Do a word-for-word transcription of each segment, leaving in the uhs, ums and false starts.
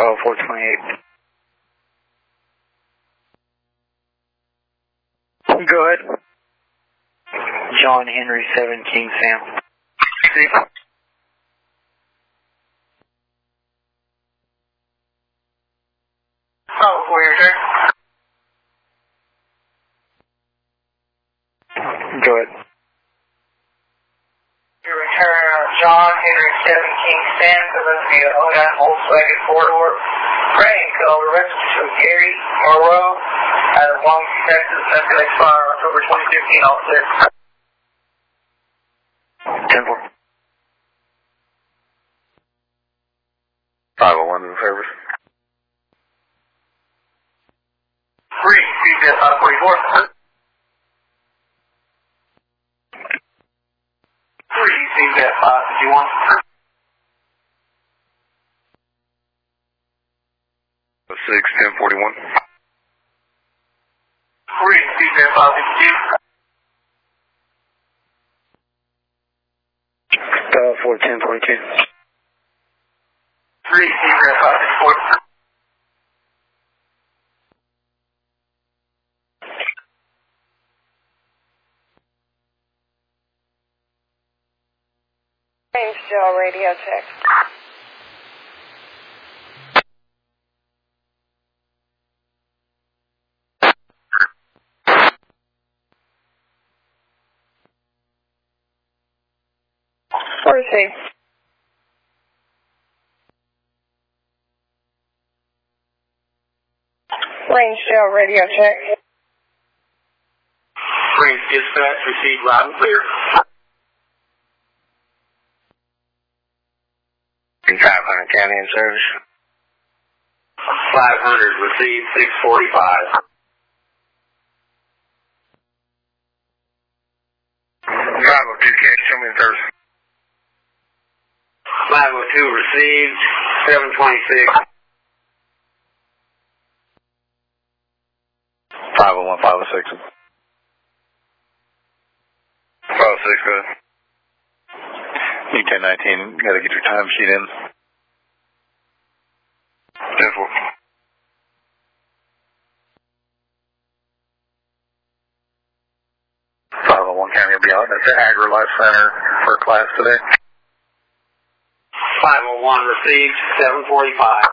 Bravo four twenty-eight. Go ahead. John Henry seven King Sam. See? Oh, where, sir? Go ahead. Your return on John Henry seven King Sam, supposed to be a oh nine Volkswagen four-door. Prank over reference to Gary Moreau out of Long Beach, Texas. That's going to expire October twenty fifteen, all six. ten four. five oh one in service. Three, C J five forty-four. Three, C J five fifty-one. six, ten forty-one. Three, C J five fifty-two. Uh, four, ten forty-two. Three, C J five fifty-four. Still radio check. Receive. Range still radio check. Range dispatch, receive loud and clear. five hundred county in service. five hundred, receive six forty-five. five oh two county, show me in service. five oh two, received seven twenty-six. five oh one, five oh six. five oh six, go ahead. U ten nineteen, gotta get your time sheet in. ten four. five oh one County will be out at the AgriLife Center for class today. five oh one, received seven forty-five.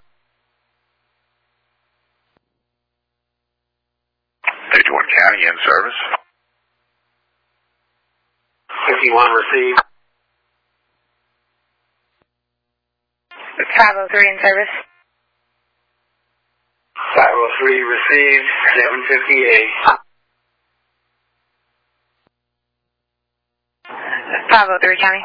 fifty-one County in service. fifty-one, received. five oh three in service. five oh three, received seven fifty-eight. five oh three County.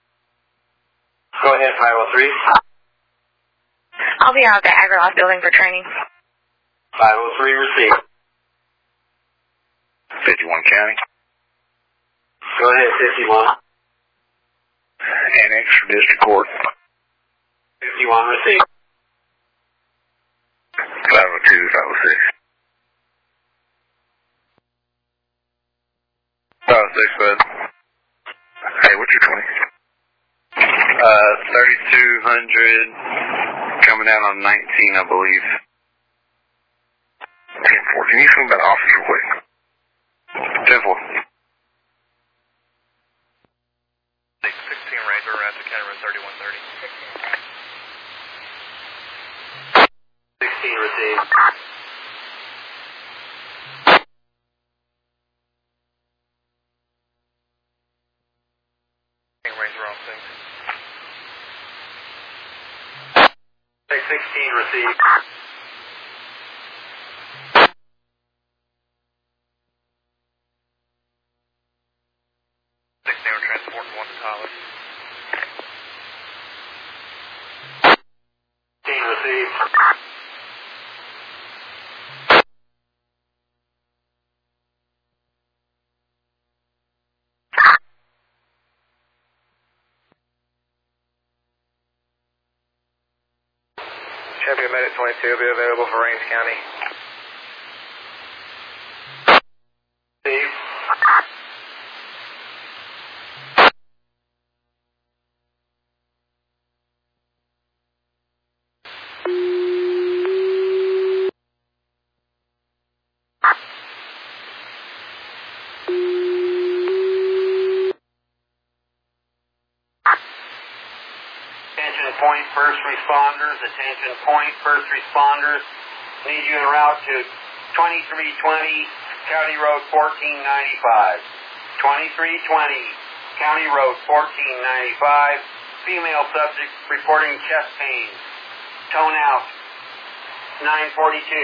Go ahead, five oh three. I'll be out at the AgriLife building for training. five oh three, received. fifty-one County. Go ahead, fifty-one. Annex for District Court. fifty-one, received. five oh two, five oh six. five oh six, bud. Hey, what's your twenty? Uh, thirty-two hundred, coming down on nineteen, I believe. ten four, can you swing that office real quick? ten four. sixteen Ranger, Rapid Camera thirty-one thirty. sixteen, received. Ranger on six. sixteen, received. sixteen, we're transporting one to Tyler. sixteen, received. Champion Medic twenty-two will be available for Range County. Received. responders, attention point, first responders. Need you en route to twenty-three twenty County Road fourteen ninety-five. twenty-three twenty County Road fourteen ninety-five. Female subject reporting chest pain. Tone out. nine forty-two.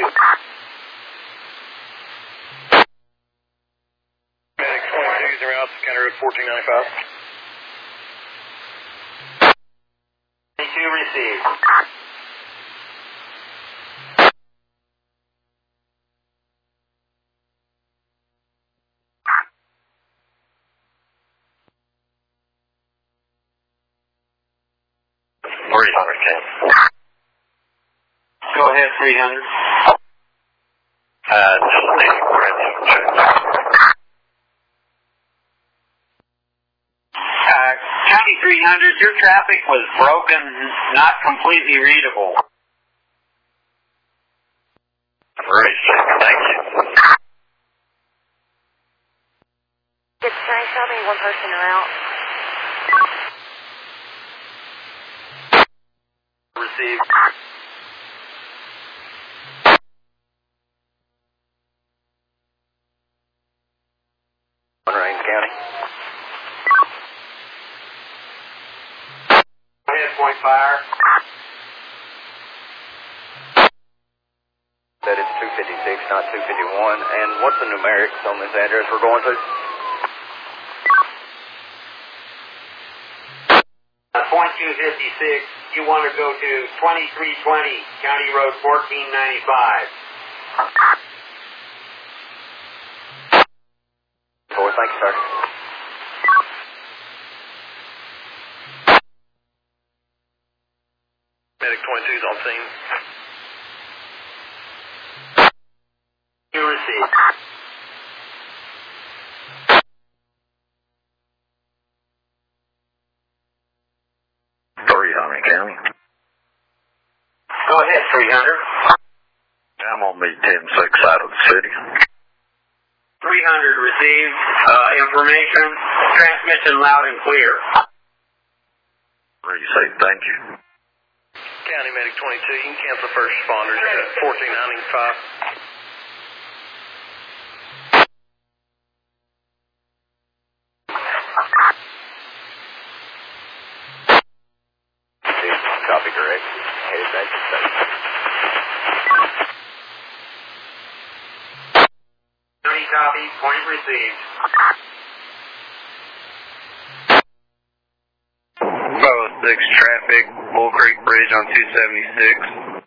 Medic twenty-two is en route to County Road fourteen ninety-five. twenty-two received. three hundred, Ken. Go ahead, three hundred. Uh, just need more Uh, County three hundred, your traffic was broken, not completely readable. Great, thank you. It's nice having one person around. Received. Rains County. Go ahead, point fire. That is two fifty-six, not two fifty-one. And what's the numerics on this address we're going to? Uh, point two fifty-six, you want to go to twenty-three twenty County Road fourteen ninety-five. Boy, thank you, sir. Medic twenty-two is on scene. You received. three hundred, County. Go ahead, three hundred. I'm on meet ten six out of the city. three hundred received uh, information. Transmission loud and clear. Receive, thank you. County Medic twenty-two, you can cancel first responders at fourteen ninety-five. Copy, correct. Headed back to station. County copy, point received. five oh six traffic, Bull Creek Bridge on two seventy-six.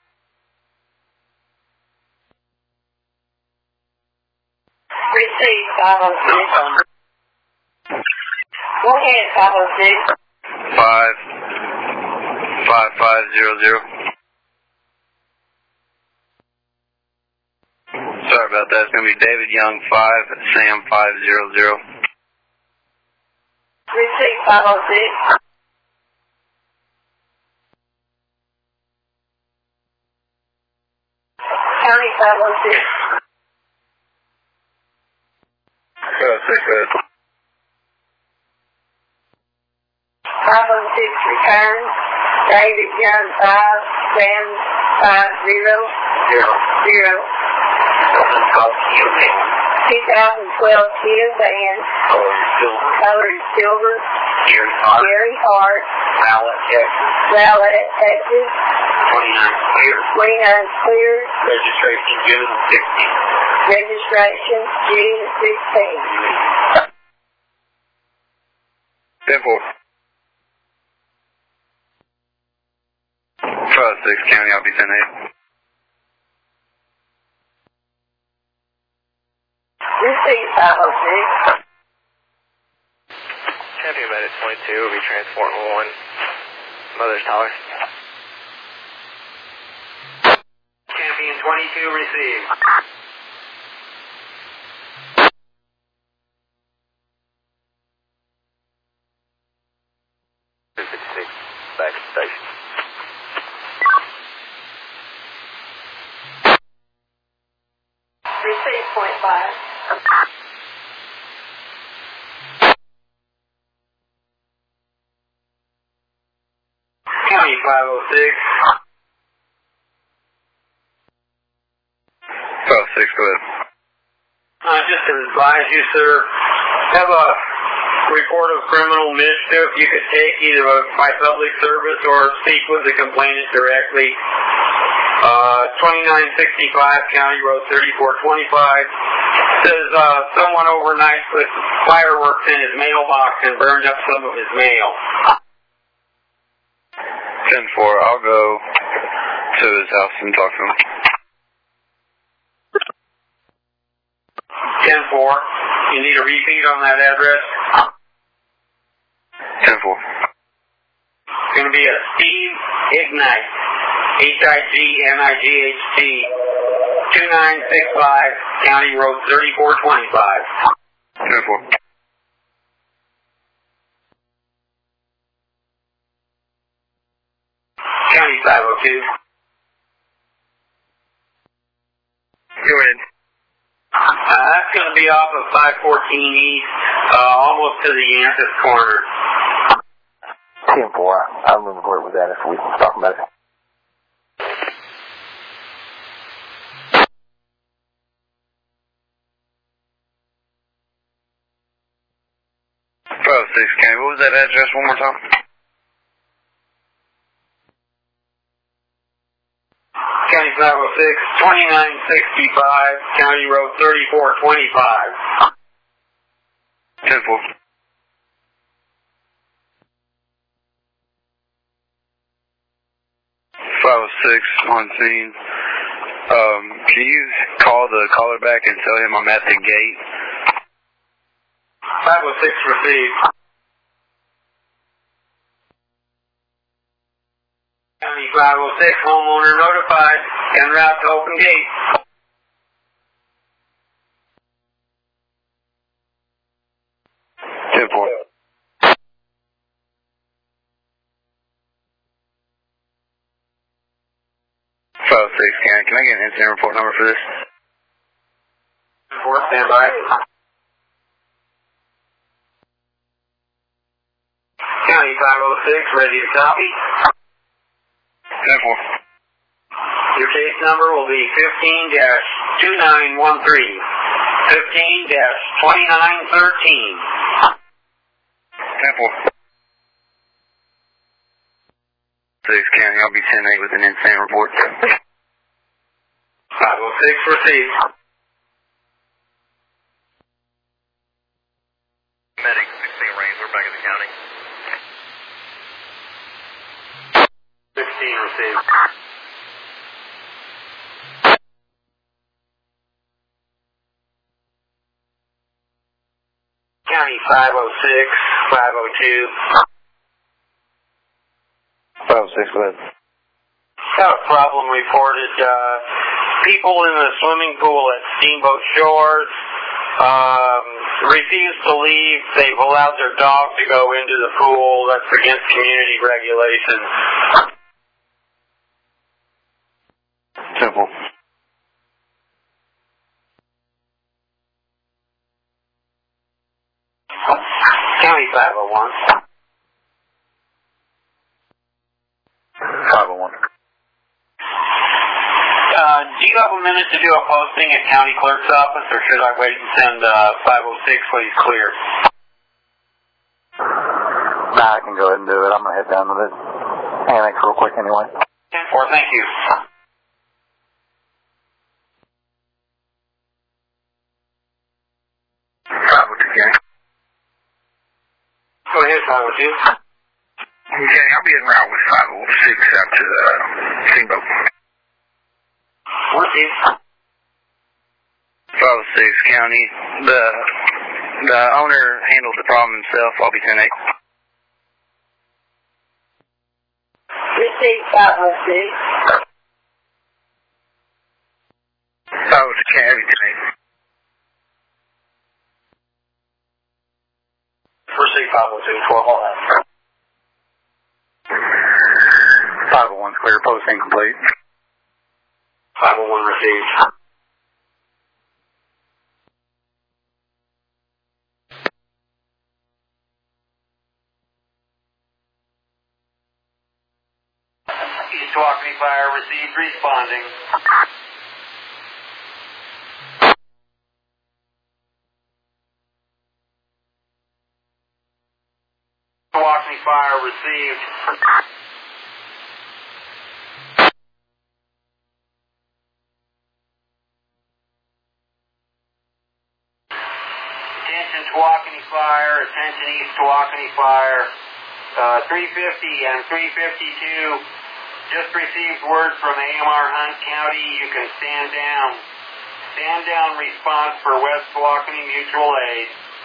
Receive five oh six. Go ahead, five oh six. Five, five five zero zero. Sorry about that. It's gonna be David Young five, Sam five zero zero. Receive five oh six. County five oh six. Oh, six, good. five oh six return. David Young five, Sam five zero Zero. zero. two thousand twelve Kia van. Color silver. Gary Hart. Gary Hart. Rowlett, Texas. Rowlett, Texas. twenty-nine clear. twenty-nine clear. Registration June sixteenth. Registration June sixteenth. Simple. five six County, I'll be ten eight. Receive five oh six. Champion Medic twenty-two will be transporting one. Mother's Tower. Champion twenty-two received. two fifty-six, back at the station. Receive point five. County five oh six. six, go ahead. Uh, just to advise you, sir, have a report of criminal mischief you could take either by public service or speak with the complainant directly. Uh, twenty-nine sixty-five County Road thirty-four twenty-five says uh, someone overnight put fireworks in his mailbox and burned up some of his mail. ten four, I'll go to his house and talk to him. ten four, you need a repeat on that address? ten four. It's going to be a Steve Ignite, H I G N I G H T, two nine six five County Road thirty-four twenty-five. ten four. County five oh two. Go ahead. Uh, that's going to be off of five fourteen East, uh, almost to the Yantis corner. ten four, I remember where it was at if we can talk about it. five oh six, County, what was that address one more time? County five oh six, twenty-nine sixty-five, County Road thirty-four twenty-five. ten four. five oh six on scene. Um, can you call the caller back and tell him I'm at the gate? five oh six received. County five oh six, homeowner notified, en route to open gate. ten four. five oh six, Karen, can I get an incident report number for this? four, stand by. County five oh six, ready to copy. ten four. Your case number will be fifteen dash two nine one three, fifteen dash twenty-nine thirteen. ten four. six, County, I'll be ten eight with an insane report. five oh six received. Medic sixteen range, we're back at the county. sixteen received. County five oh six, five oh two. five oh six, go ahead. Got a problem reported. Uh, people in the swimming pool at Steamboat Shores um, refuse to leave. They've allowed their dog to go into the pool. That's against community regulations. Simple. County five oh one. five oh one. Uh, do you have a minute to do a posting at County Clerk's office, or should I wait and send uh, five oh six when he's clear? Nah, I can go ahead and do it. I'm going to head down to the annex real quick anyway. ten four, thank you. five oh two, County. Go ahead, five oh two. Okay, I'll be en route with five oh six out to uh, Steamboat. What is? five oh six, County. The the owner handled the problem himself. I'll be ten eight. Receive five oh six. five oh six, County, ten eight. Receive five oh two, twelve oh nine. five oh one's clear, post incomplete. five oh one received. East Walkley Fire received, responding. Tawakoni fire received. Attention Tawakoni fire, attention East Tawakoni fire. Uh, three fifty and three fifty-two just received word from A M R Hunt County. You can stand down. Stand down response for West Tawakoni Mutual Aid.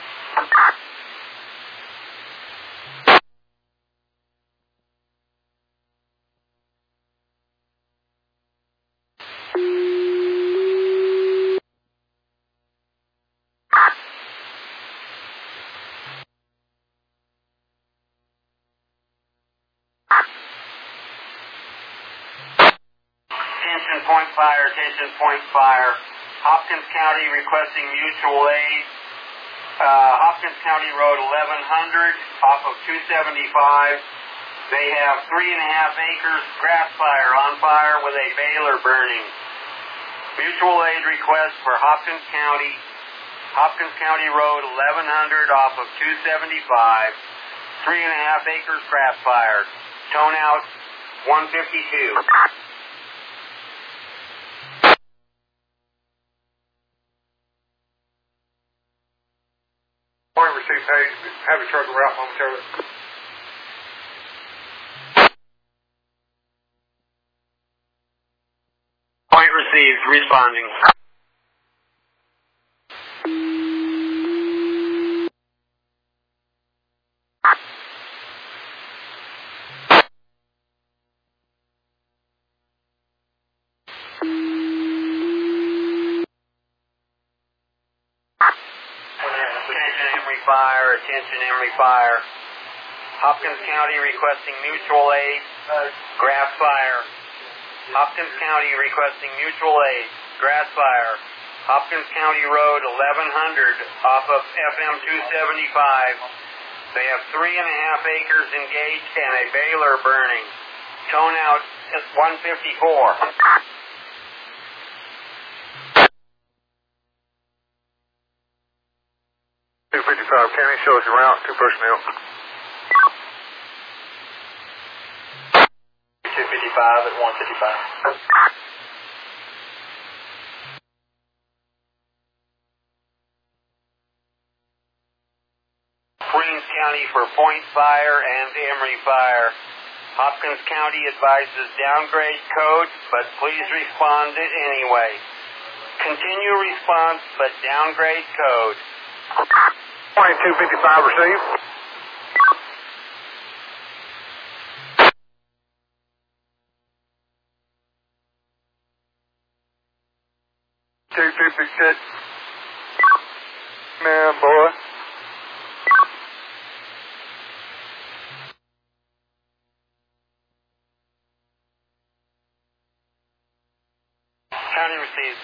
Attention point fire, attention point fire. Hopkins County requesting mutual aid. Uh, Hopkins County Road eleven hundred off of two seventy-five. They have three and a half acres grass fire on fire with a baler burning. Mutual aid request for Hopkins County. Hopkins County Road eleven hundred off of two seventy-five. Three and a half acres grass fire. Tone out one fifty-two. Point received page. Have a truck route momentarily. Point received, responding. Attention Emory Fire, attention Emory Fire. Hopkins County requesting mutual aid, grass fire. Hopkins County requesting mutual aid, grass fire. Hopkins County Road eleven hundred off of F M two seventy-five. They have three and a half acres engaged and a baler burning. Tone out at one fifty-four. two fifty-five County shows you route, two personnel. two fifty-five at one fifty-five. Queens County for Point Fire and Emory Fire. Hopkins County advises downgrade code, but please respond it anyway. Continue response, but downgrade code. twenty-two fifty-five received. two fifty-six. Man, boy. County receives.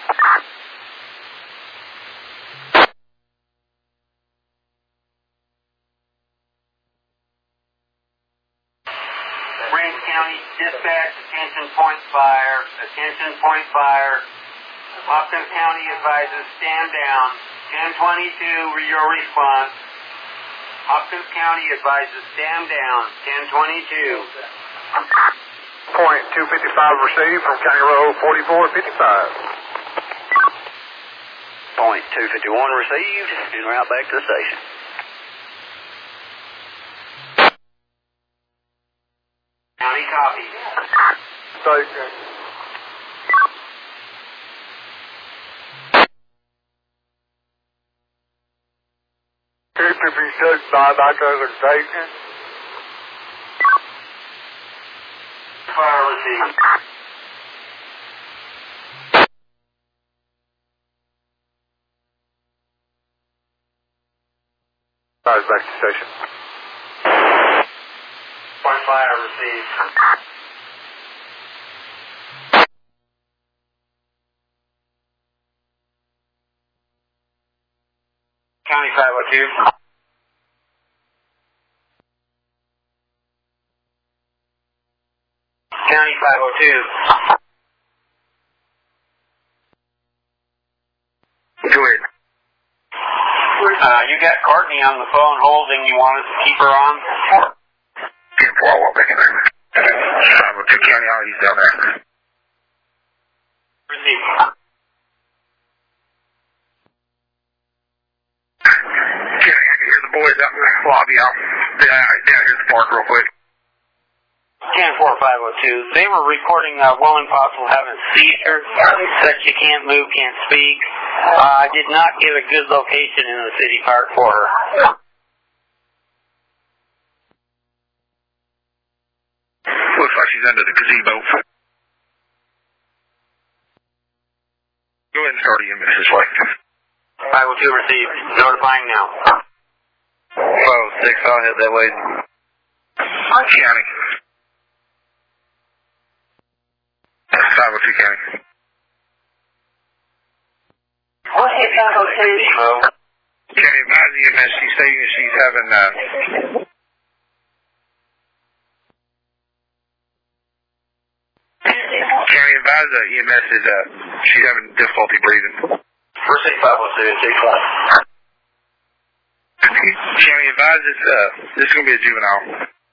Range County dispatch, attention point fire, attention point fire. Hopkins County advises stand down. ten twenty-two, your response. Hopkins County advises stand down. ten twenty-two. Point two fifty-five received from County Road forty-four fifty-five. Point two fifty-one received, en route back to the station. County copy. Station. two fifty-six, bye back to the station. Fire received. Bye back to station. Point fire received. County five oh two. County five oh two. Go ahead. Uh, you got Courtney on the phone holding. You want us to keep her on? two County, all he's down there. Receive. County, I can hear the boys out in the lobby. I'll down, down here at the park real quick. ten four five oh two. They were recording uh, Will Impossible having a seizure, that she can't move, can't speak. Uh, I did not give a good location in the city park for her. Looks like she's under the gazebo. Go ahead and start E M S this way. five oh two received. Notifying now. five oh six, I'll head that way. County. five oh two County. What is five oh two? County, advise E M S. She's saying that she's having, uh... County, advise uh, E M S is, uh, she's having difficulty breathing. First six five oh two, six one. County, advise this, uh, this is going to be a juvenile.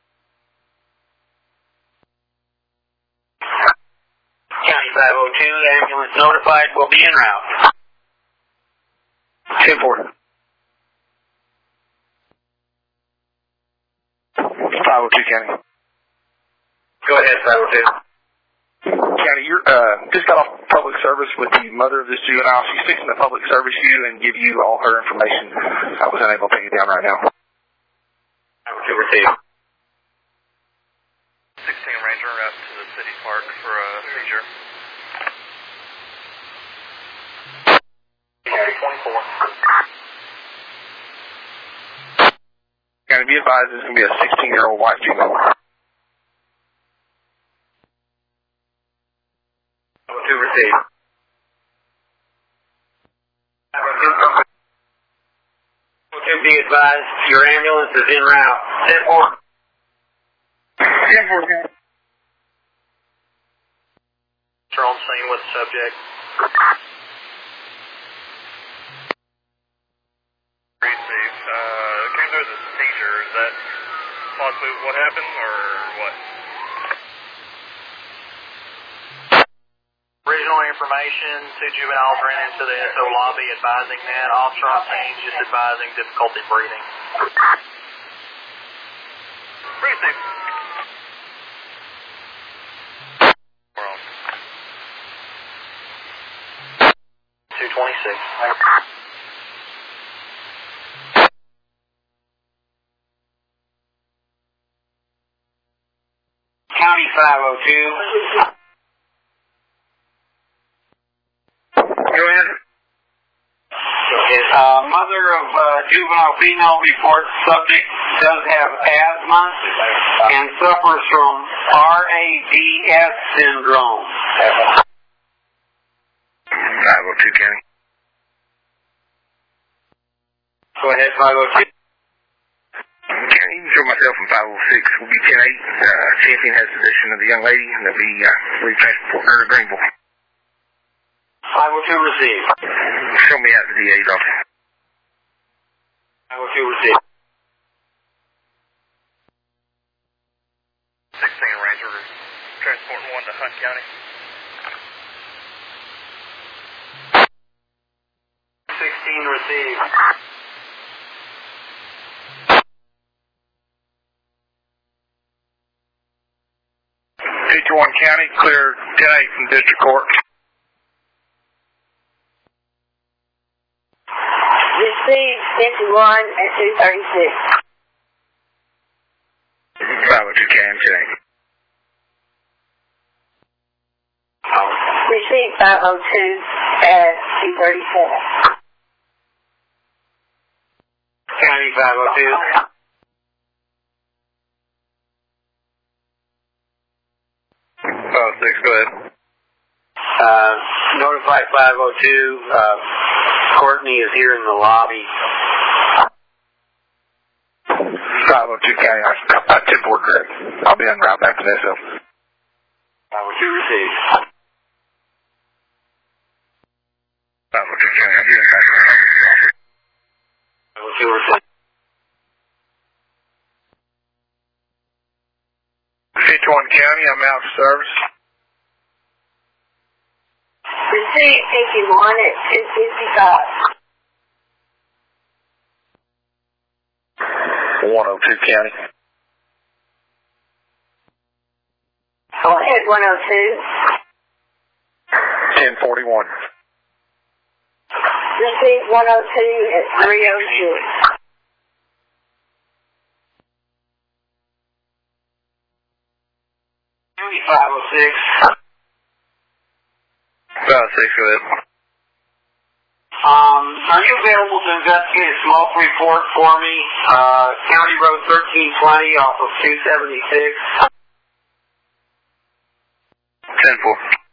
County five oh two, ambulance notified, will be en route. ten four. five oh two County. Go ahead, five oh two. County, you're, uh, just got off public service with the mother of this juvenile. She's fixing to public service you and give you all her information. I was unable to take it down right now. five oh two received. sixteen Ranger up to the city park for a seizure. twenty-four. County, be advised there's going to be a sixteen-year-old white female. five oh two received. five oh two. five oh two, be advised, your ambulance is en route. ten four. ten four, County. You're on scene with the subject. Receive. Uh, came through the seizure. Is that possibly what happened, or what? Original information, two juveniles ran into the S O lobby advising that. Officer on scene just advising difficulty breathing. Receive. We're on. two twenty-six. County five oh two. Go ahead. Uh, mother of uh, juvenile female reports subject does have asthma and suffers from R A D S syndrome. five oh two County. Go ahead, five oh two. County, you can show myself from five oh six. Will be ten eight. Uh, Champion has possession of the young lady, and they'll be uh, retransporting her to Greenville. five oh two received. Show me out the D A's office. five oh two received. sixteen Ranger transporting one to Hunt County. sixteen received. fifty-one County, clear ten eight from District Court. Receive fifty-one and two thirty-six. five oh two County, ten eight. Receive five oh two and two thirty-seven. County five oh two. five oh six, go ahead. Uh, notify five oh two. Uh, Courtney is here in the lobby. five oh two County, uh, ten four correct. I'll be en route back to the S L. five oh two received. five oh two County, I'll be en route back to the office. five oh two received. fifty-one County, I'm out of service. Receive fifty-one at two fifty-five. one oh two County. Go ahead, one oh two. ten forty-one. Receive one oh two at three oh six. five oh six. five oh six, go ahead. Um, are you available to investigate a small report for me? Uh, County Road thirteen twenty off of two seventy-six. ten four.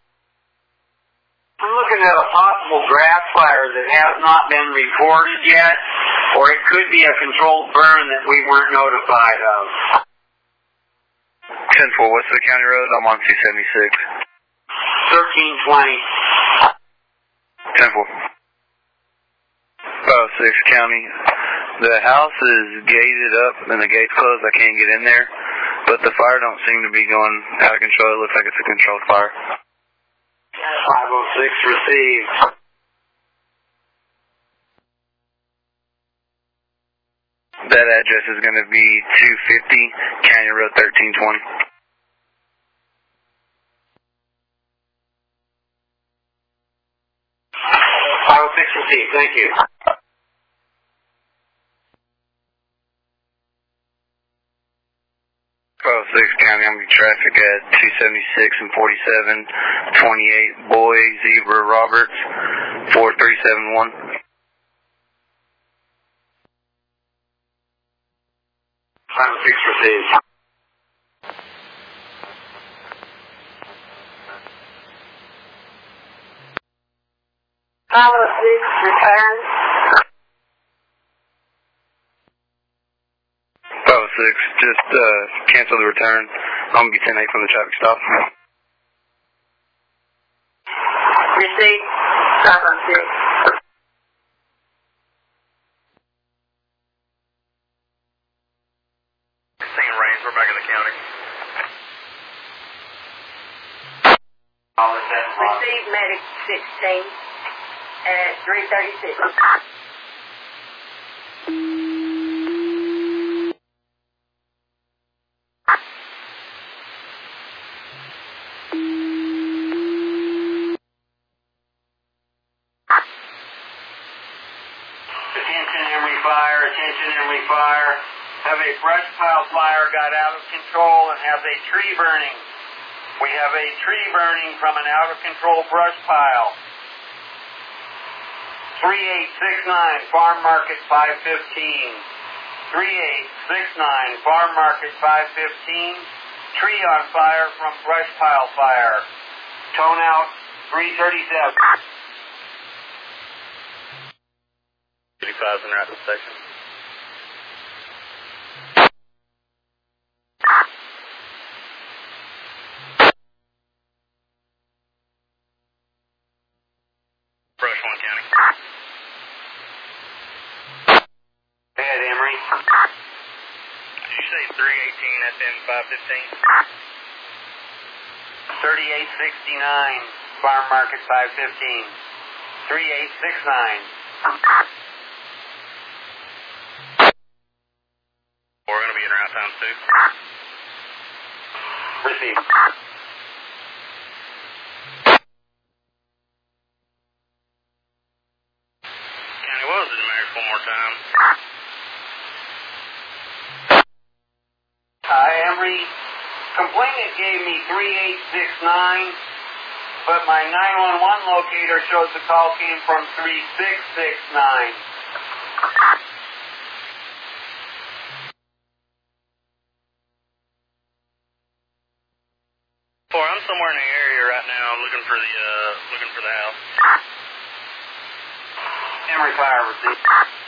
I'm looking at a possible grass fire that has not been reported yet, or it could be a controlled burn that we weren't notified of. ten four, what's the county road? I'm on two seventy-six. thirteen twenty. ten four. five oh six County. The house is gated up and the gate's closed. I can't get in there, but the fire don't seem to be going out of control. It looks like it's a controlled fire. five oh six received. That address is going to be two fifty County Road thirteen twenty. five oh six received. Thank you. five oh six County, I'm going to be traffic at two seventy-six and forty-seven twenty-eight Boy Zebra Roberts four three seven one. five oh six received. five oh six return. five oh six, just uh, cancel the return. I'm going to be ten eight from the traffic stop. Receipt. five oh six. Same range, we're back in the county. Receive medic sixteen at three thirty-six. Have a brush pile fire got out of control and has a tree burning. We have a tree burning from an out of control brush pile. three eight six nine Farm Market five fifteen. three eight six nine Farm Market five fifteen. Tree on fire from brush pile fire. Tone out three thirty-seven. fifty-five's in the right section. Brush one County. Go ahead, Emery. Did you say three eighteen S N five fifteen? thirty-eight sixty-nine Farm Market five fifteen. three eight six nine. We're going to be in route times too. Received. County, what was the numeric one more time? Uh, Emery, complainant gave me three eight six nine, but my nine one one locator shows the call came from three six six nine. Four, I'm somewhere in the area right now looking for the uh looking for the house. Emery fire received.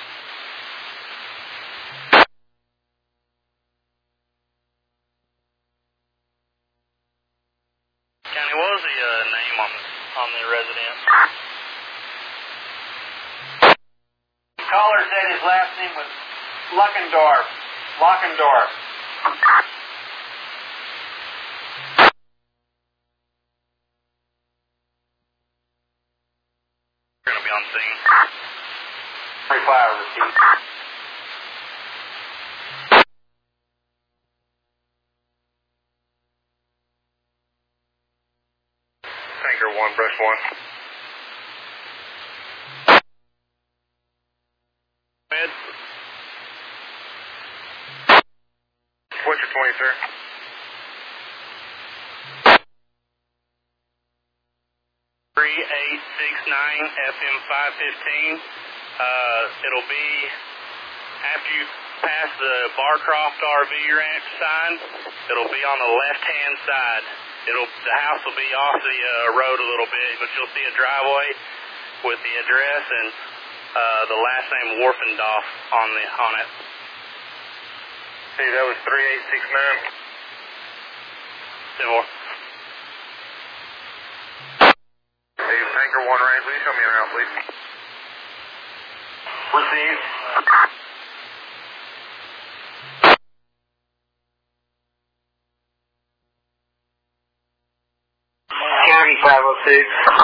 County, what was the uh, name on the, on the resident? The caller said his last name was Luckendorf. Lockendorf. be on scene. three five, receive. Tanker one, brush one. Ed? What's your twenty, sir? three eight six nine F M five fifteen. Uh, it'll be after you pass the Barcroft R V Ranch sign. It'll be on the left-hand side. It'll the house will be off the uh, road a little bit, but you'll see a driveway with the address and uh, the last name Warfendorf on the on it. Hey, that was three eight six nine. Ten more. Hey, Tanker one range, will you show me around, please? Receive. County five oh six.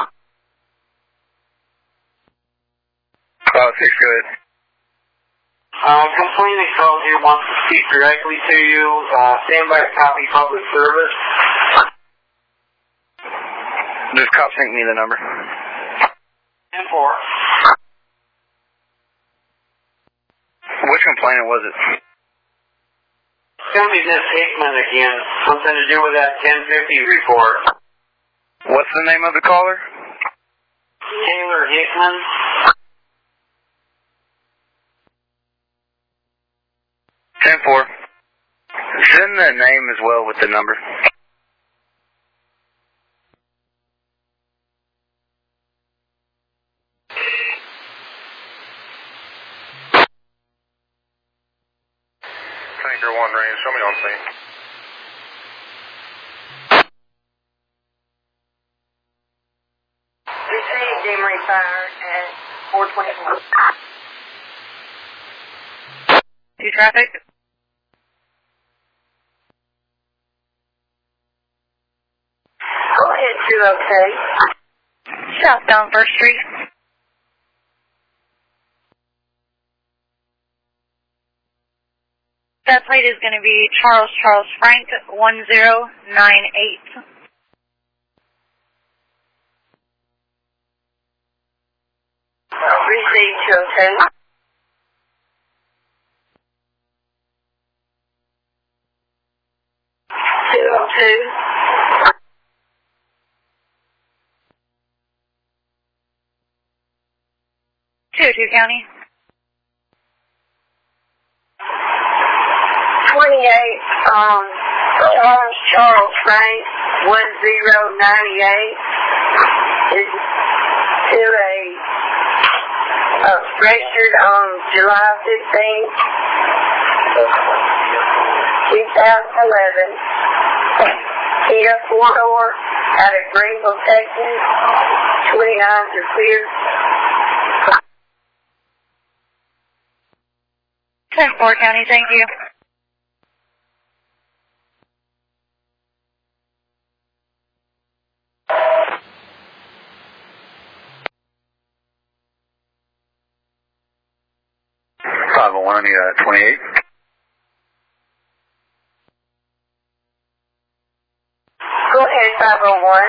five oh six, go ahead. Uh, complainant called here wants to speak directly to you. Uh, stand by copy public service. This cop sent me the number. ten four. Which complainant was it? It's going to be Miss Hickman again. Something to do with that ten fifty report. What's the name of the caller? Taylor Hickman. ten four. Send the name as well with the number. Tanker one range, show me on scene. Received Demery Fire at four twenty-four. Two traffic. Go ahead, two okay. Southbound First Street. That plate is going to be Charles Charles Frank one zero nine eight. Received two okay. two oh two. two oh two County. twenty-eight, um, Charles Charles Frank, one zero nine eight, is to a, uh, registered on July fifteenth, twenty eleven, Kia four-door out of Greenville, Texas, twenty-nine to clear. ten four County, thank you. five oh one, I need uh, twenty-eight. Go ahead, five oh one.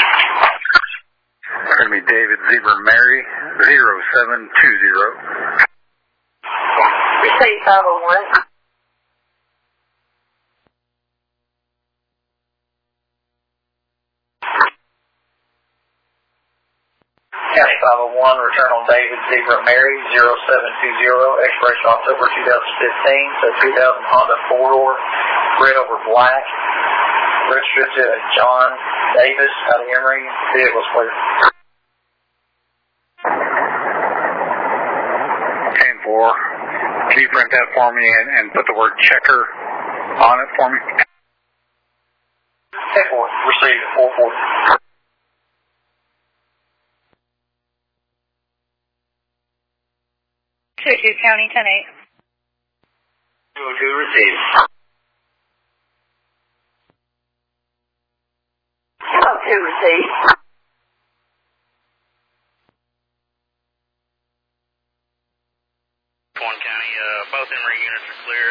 It's going to be David Zebra Mary, zero seven two zero. Receive five oh one. County five oh one, return on David Zebra Mary, zero seven two zero, expiration October two thousand fifteen, so two thousand Honda four-door, red over black, registered to John Davis out of Emory, vehicles clear. ten four. Can you print that for me and, and put the word checker on it for me? ten four, received four four. two oh two County, ten eight. two oh two, received. two oh two received.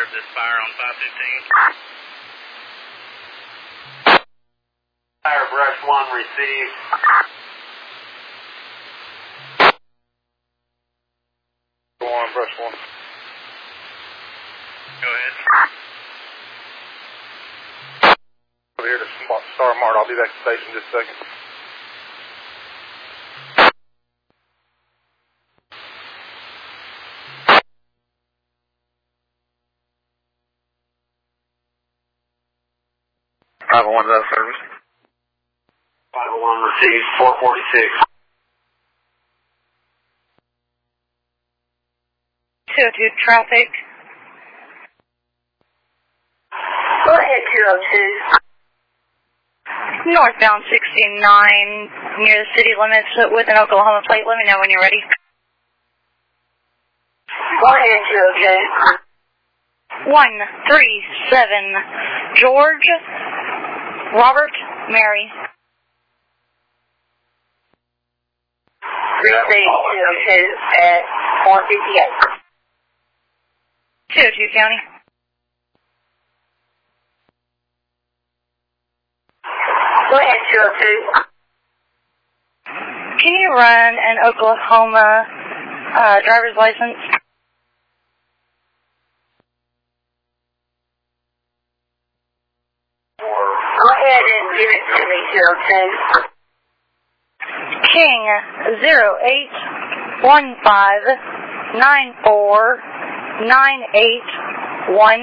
of this fire on five fifteen. Fire brush one received. Go on, brush one. Go ahead. Over here to Star Mart. I'll be back to the station in just a second. five oh one is out of service. five oh one received, four forty-six. two oh two traffic. Go ahead, two oh two. Northbound sixty-nine near the city limits with an Oklahoma plate. Let me know when you're ready. Go ahead, two oh two. one three seven George Robert Mary. Received two oh two at one fifty-eight. two oh two County. Go ahead, two oh two. Can you run an Oklahoma uh, driver's license? Go ahead and give it to me, two oh two. King zero eight one five nine four nine eight one.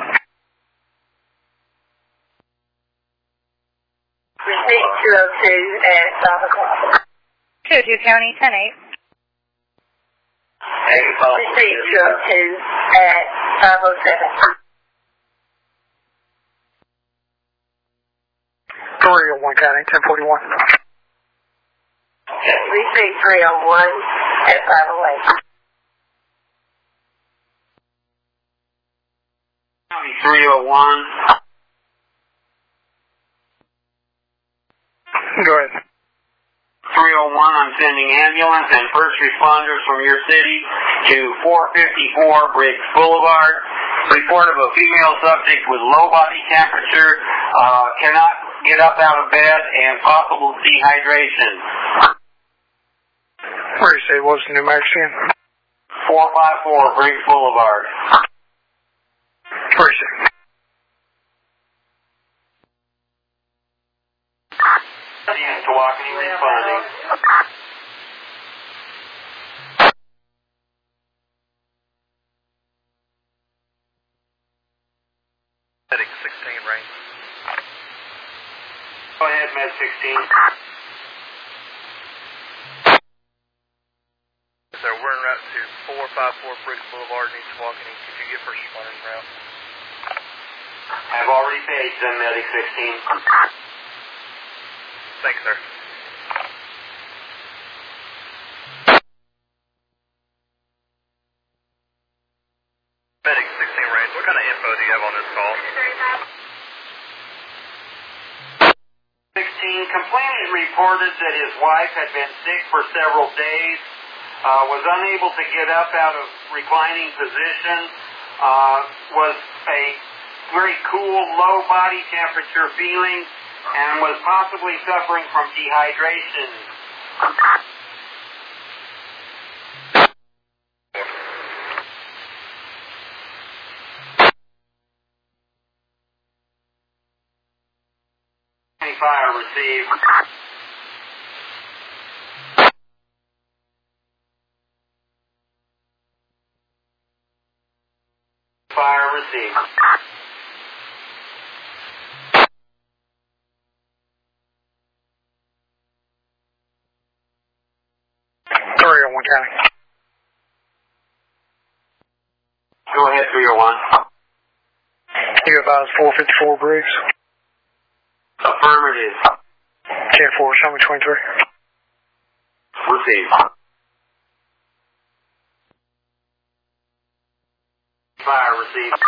Received two oh two at five o'clock. two oh two County, ten eight. Received two oh two at five oh seven. three oh one County, ten forty-one. Received three oh one at five oh eight. County three oh one. Go ahead. three oh one, I'm sending ambulance and first responders from your city to four fifty-four Briggs Boulevard. Report of a female subject with low body temperature, uh, cannot get up out of bed, and possible dehydration. Where you say it was, New Mexico? four fifty-four Briggs Boulevard. Where you say? Tawakoni responding. Medic sixteen, range. Go ahead, Med sixteen. Sir, we're en route to four fifty-four Briggs Boulevard in East Tawakoni. Could you get first responders route? I've already paged them, Medic sixteen. Thanks, sir. Medic sixteen range, what kind of info do you have on this call? sixteen, complainant reported that his wife had been sick for several days, uh, was unable to get up out of reclining position, uh, was a very cool, low body temperature feeling, and was possibly suffering from dehydration. Fire received. Fire received. three oh one County. Go ahead, three oh one. You advise four fifty-four Briggs. Affirmative. ten four, show me twenty-three. Received. Fire received.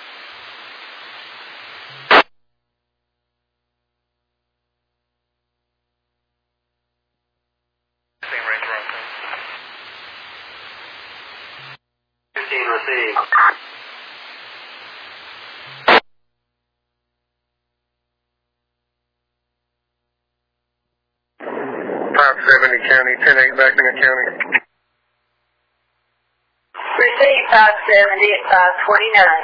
Same range, wrong. fifteen received. in the county, ten eight back in the county. Receive five seventy at five twenty-nine.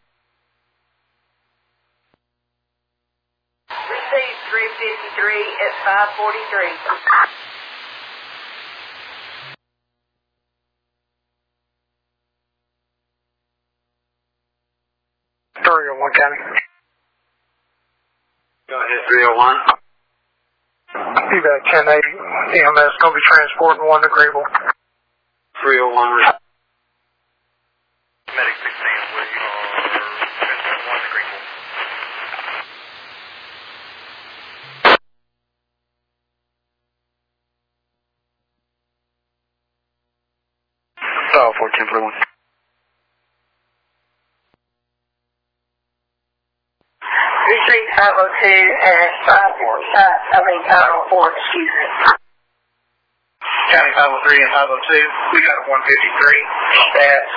Receive three fifty-three at five forty-three. three oh one County. Go ahead, three oh one. You got ten eighty. E M S going to be transporting one to Grable. three oh one. Medic sixteen, will you are transporting one to Greenville? Oh, four ten for one. Receive five oh two and five four five, I mean five oh four, excuse me. County five oh three and five oh two, we got one fifty-three, that's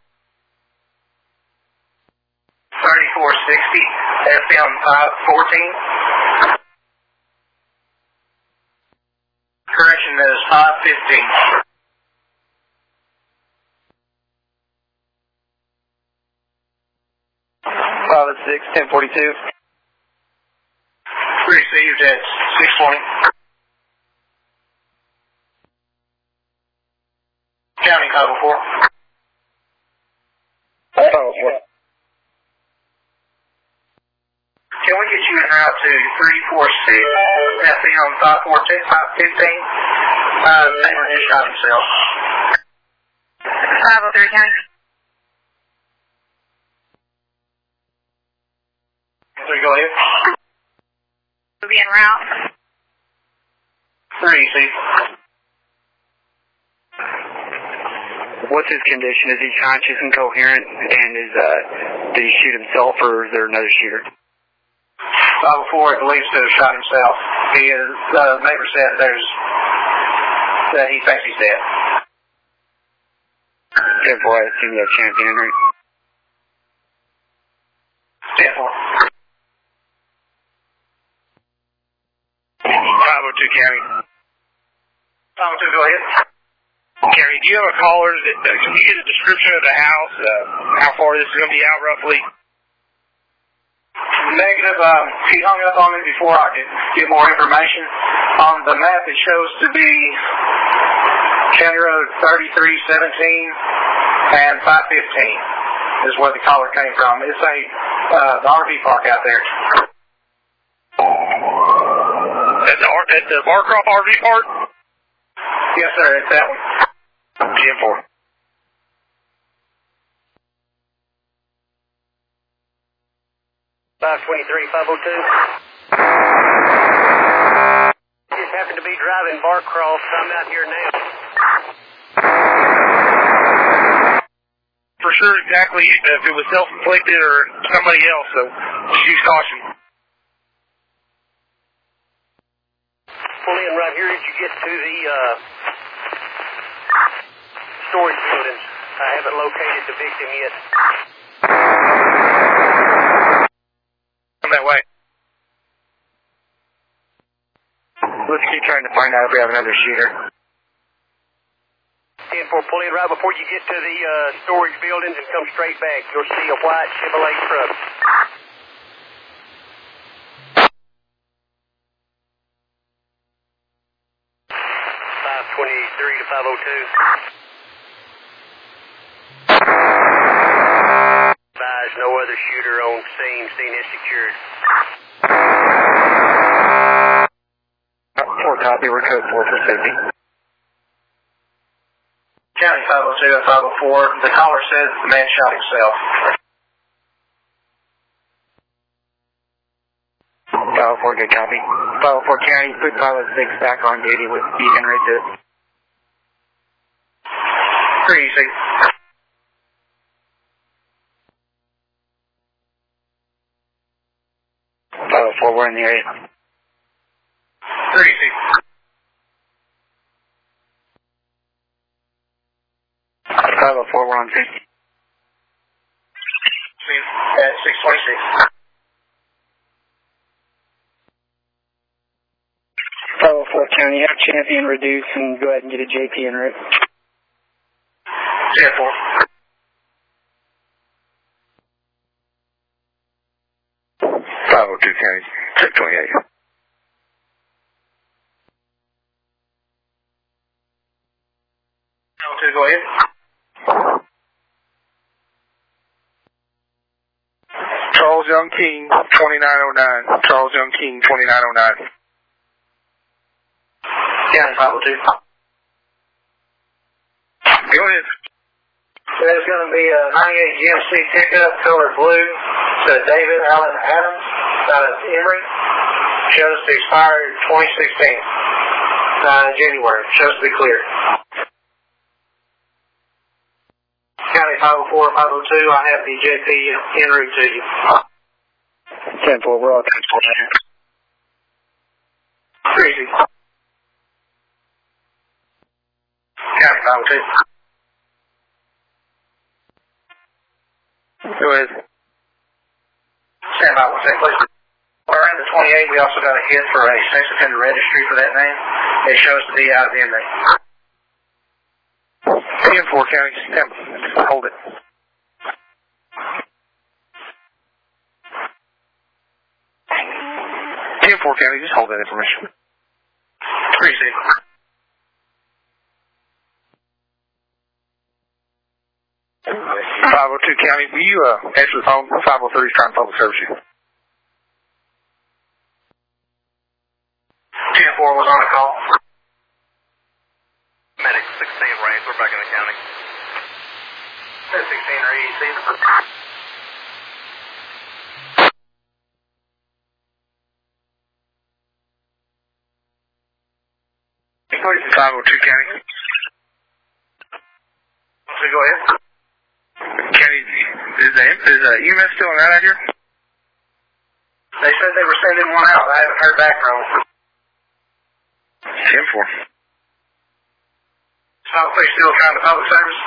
thirty-four sixty, F M five fourteen. Correction, that is five fifteen. five oh six, ten forty-two. Received at six twenty. County five oh four. five oh four. Can we get you en route to three four six, F M five fourteen, five fifteen? Uh, neighbor just shot himself. five oh three County. Three, go ahead. We'll be en route. Three, see. What's his condition? Is he conscious and coherent? And is, uh, did he shoot himself or is there another shooter? five oh four, it believes to have shot himself. He is, uh, neighbor said there's, that he thinks he's dead. ten four, I assume you have champion, right? ten four. five oh two County. five oh two, go ahead. County, do you have a caller? That, uh, can you get a description of the house? Uh, how far this is going to be out roughly? Negative. Um, he hung up on me before I could get more information. On the map, it shows to be County Road thirty-three seventeen and five fifteen is where the caller came from. It's a uh, the R V park out there. At the, at the Barcroft R V park? Yes, sir. It's that one. ten four. five twenty-three, five oh two. Just happen to be driving Barcroft. I'm out here now. For sure exactly if it was self-inflicted or somebody else, so just use caution. Pull in right here as you get to the uh, storage buildings. I haven't located the victim yet. Come that way. Let's keep trying to find out if we have another shooter. ten four, pull in right before you get to the uh, storage buildings and come straight back. You'll see a white Chevrolet truck. five twenty-three to five oh two. Advise no other shooter on scene. Scene is secured. Four copy, we're code four for safety. County five oh two and five oh four. The caller says the man shot himself. five oh four, good copy. five oh four County, put pilot six back on duty with beacon right there. Pretty easy. five oh four, we're in the area. Pretty easy. five oh four, we're on safety. At six twenty-six. five oh four County, have can't be in reduce, and go ahead and get a J P en route. ten four. five oh two County, check twenty-eight. five oh two, go ahead. Charles Young King, twenty-nine oh nine. Charles Young King, twenty-nine oh nine. County five oh two. Go ahead. There's going to be a ninety-eight G M C pickup, color blue, to David Allen Adams, out of Emory. Shows to expire twenty sixteen. Uh, January. Shows to be clear. County five oh four, five oh two, I have the J P en route to you. ten four, we're all ten four now. Crazy. County five oh two. Go ahead. Stand by one second, please. Around the twenty-eight, we also got a hit for a sex offender registry for that name. It shows to be out of the inmate. ten four County, stand by. Hold it. ten four County, just hold that information. Appreciate it. five oh two County, will you uh, answer the phone? five oh three is trying to public service you. ten four was on a call. Medic sixteen range, we're back in the county. sixteen or E C. five oh two County. So go ahead. County, is the, is the E M S still around out here? They said they were sending one out. I haven't heard back from them. ten four. So they still trying to public service?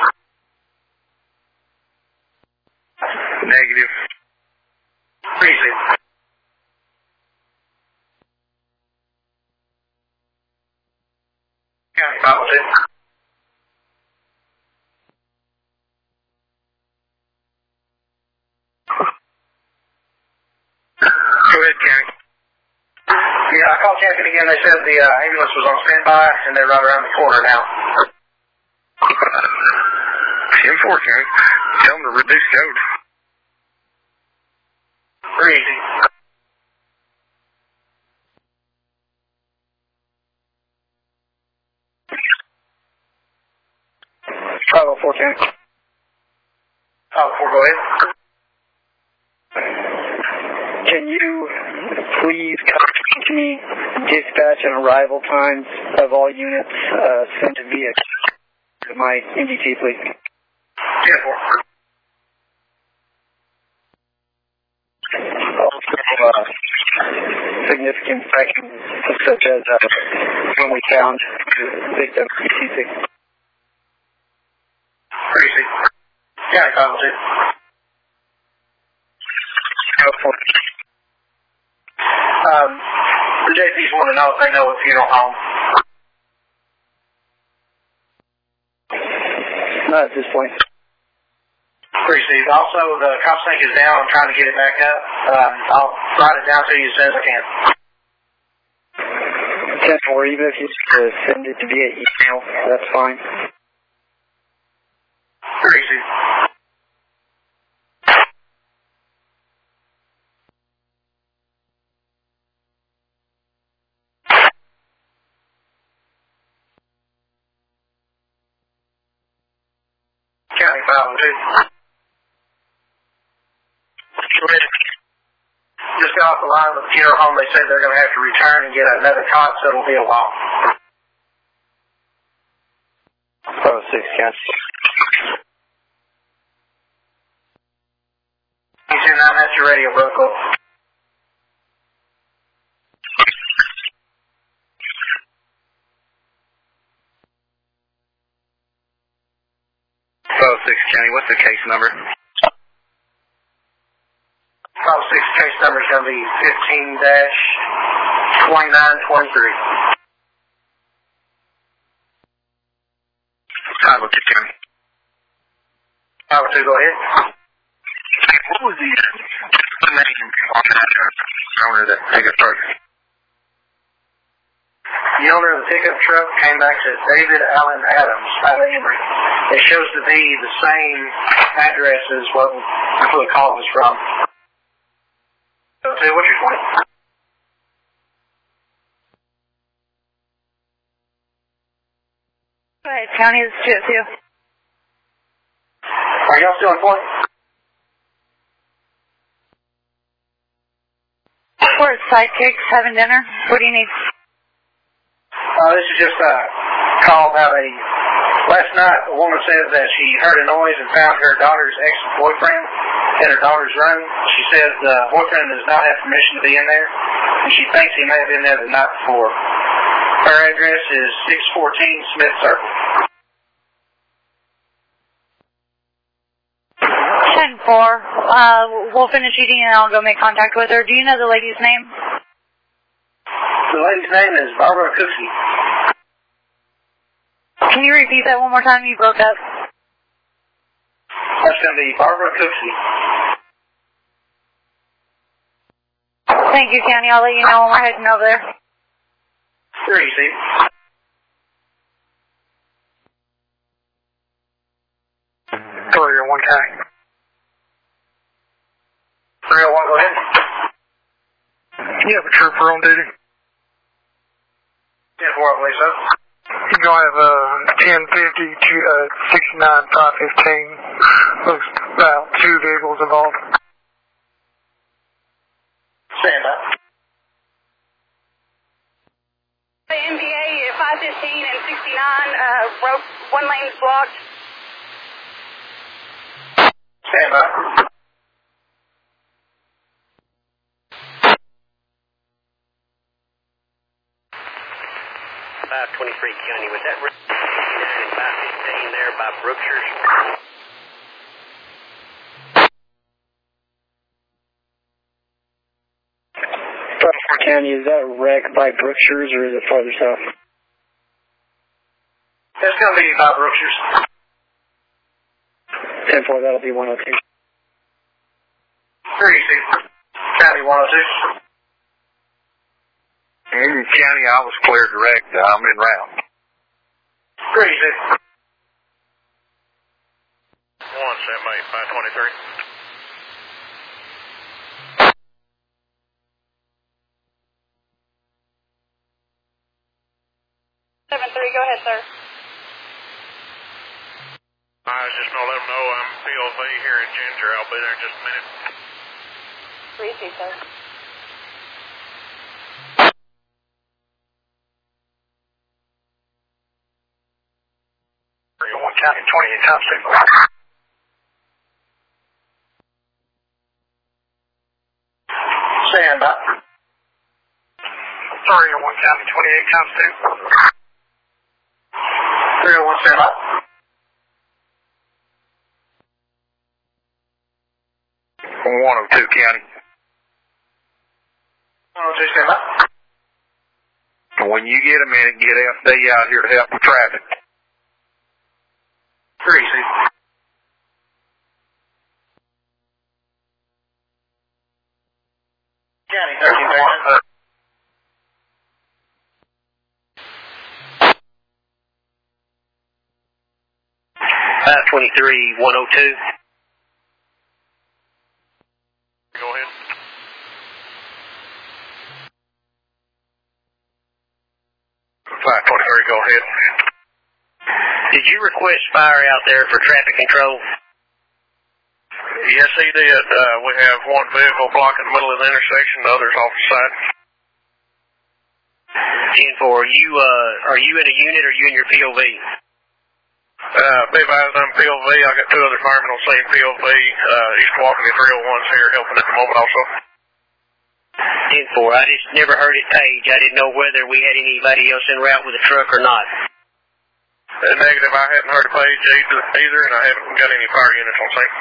Negative. Appreciate it. County five oh two. Go ahead, County. Yeah, I called Champion again. They said the uh, ambulance was on standby, and they're right around the corner now. ten four, County. Tell them to reduce code. Pretty easy. five oh four, County. five oh four, go ahead. Can you please contact me, dispatch and arrival times of all units uh, sent via to my M D T, please? ten four. Also, uh, significant sections, such as uh, when we found the victim, P C six. Pretty easy. County five oh two. Um, the J Ps want to know if they know a funeral home. Not at this point. Pretty easy. Also, the cop sync is down. I'm trying to get it back up. Um, I'll write it down to you as soon as I can. ten four, even if you uh, send it to via email, that's fine. Pretty easy. County five oh two. Just got off the line with the funeral home. They said they're going to have to return and get another cot, so it'll be a while. five oh six, County. He's in nine, that's your radio broke up. five oh six, County, what's the case number? five oh six case number is going to be fifteen dash twenty-nine twenty-three. five oh two County. five oh two, go ahead. What was the, the name on that uh, owner that pickup truck? The owner of the pickup truck came back to David Allen Adams. It shows to be the same address as what the call was from. Okay, what's your point? Go ahead, County, this is two oh two. Are y'all still in point? We're at Sidekicks having dinner. What do you need? Uh, this is just a call about a... Last night, a woman said that she heard a noise and found her daughter's ex-boyfriend in her daughter's room. She says the boyfriend does not have permission to be in there, and she thinks he may have been there the night before. Her address is six fourteen Smith Circle. ten four. Uh, we'll finish eating and I'll go make contact with her. Do you know the lady's name? The lady's name is Barbara Cooksey. Can you repeat that one more time? You broke up. That's going to be Barbara Cooksey. Thank you, County. I'll let you know when we're heading over there. Sure, you see. three oh one County. three oh one, go ahead. You have a trooper on duty? ten four, I believe so. You're going to have uh, ten fifty to uh, sixty-nine five fifteen. Looks about two vehicles involved. Stand up. The M P A at five fifteen and sixty-nine, uh, road, one lane is blocked. Stand by. five twenty-three County, was that sixty-nine and five fifteen there by Brookshire's? Bradford County, is that wreck by Brookshire's or is it farther south? That's going to be by Brookshire's. ten four, that'll be one oh two. thirty-six, County one oh two. Indian County, I was cleared direct. I'm en route. thirty-six. One, Sam eight, five twenty-three. seven three, go ahead, sir. I was just going to let them know I'm P O V here in Ginger. I'll be there in just a minute. three two, sir. three oh one County, twenty-eight times two. Stand by. three oh one County, twenty-eight times two. three oh one, stand by. one oh two County. one oh two, stand by. When you get a minute, get F D out here to help with traffic. three six. County thirteen thirty. five twenty-three, one oh two. Go ahead. five twenty-three, go ahead. Did you request fire out there for traffic control? Yes, he did. Uh, we have one vehicle blocking the middle of the intersection, the other's off the side. ten four, are you, uh, are you in a unit or are you in your P O V? Uh, be advised, I'm P O V. I got two other firemen on the same P O V. Uh, East Walking three oh one's here helping at the moment also. ten four, I just never heard it page. I didn't know whether we had anybody else en route with a truck or not. Uh, negative, I hadn't heard a page either, either, and I haven't got any fire units on scene.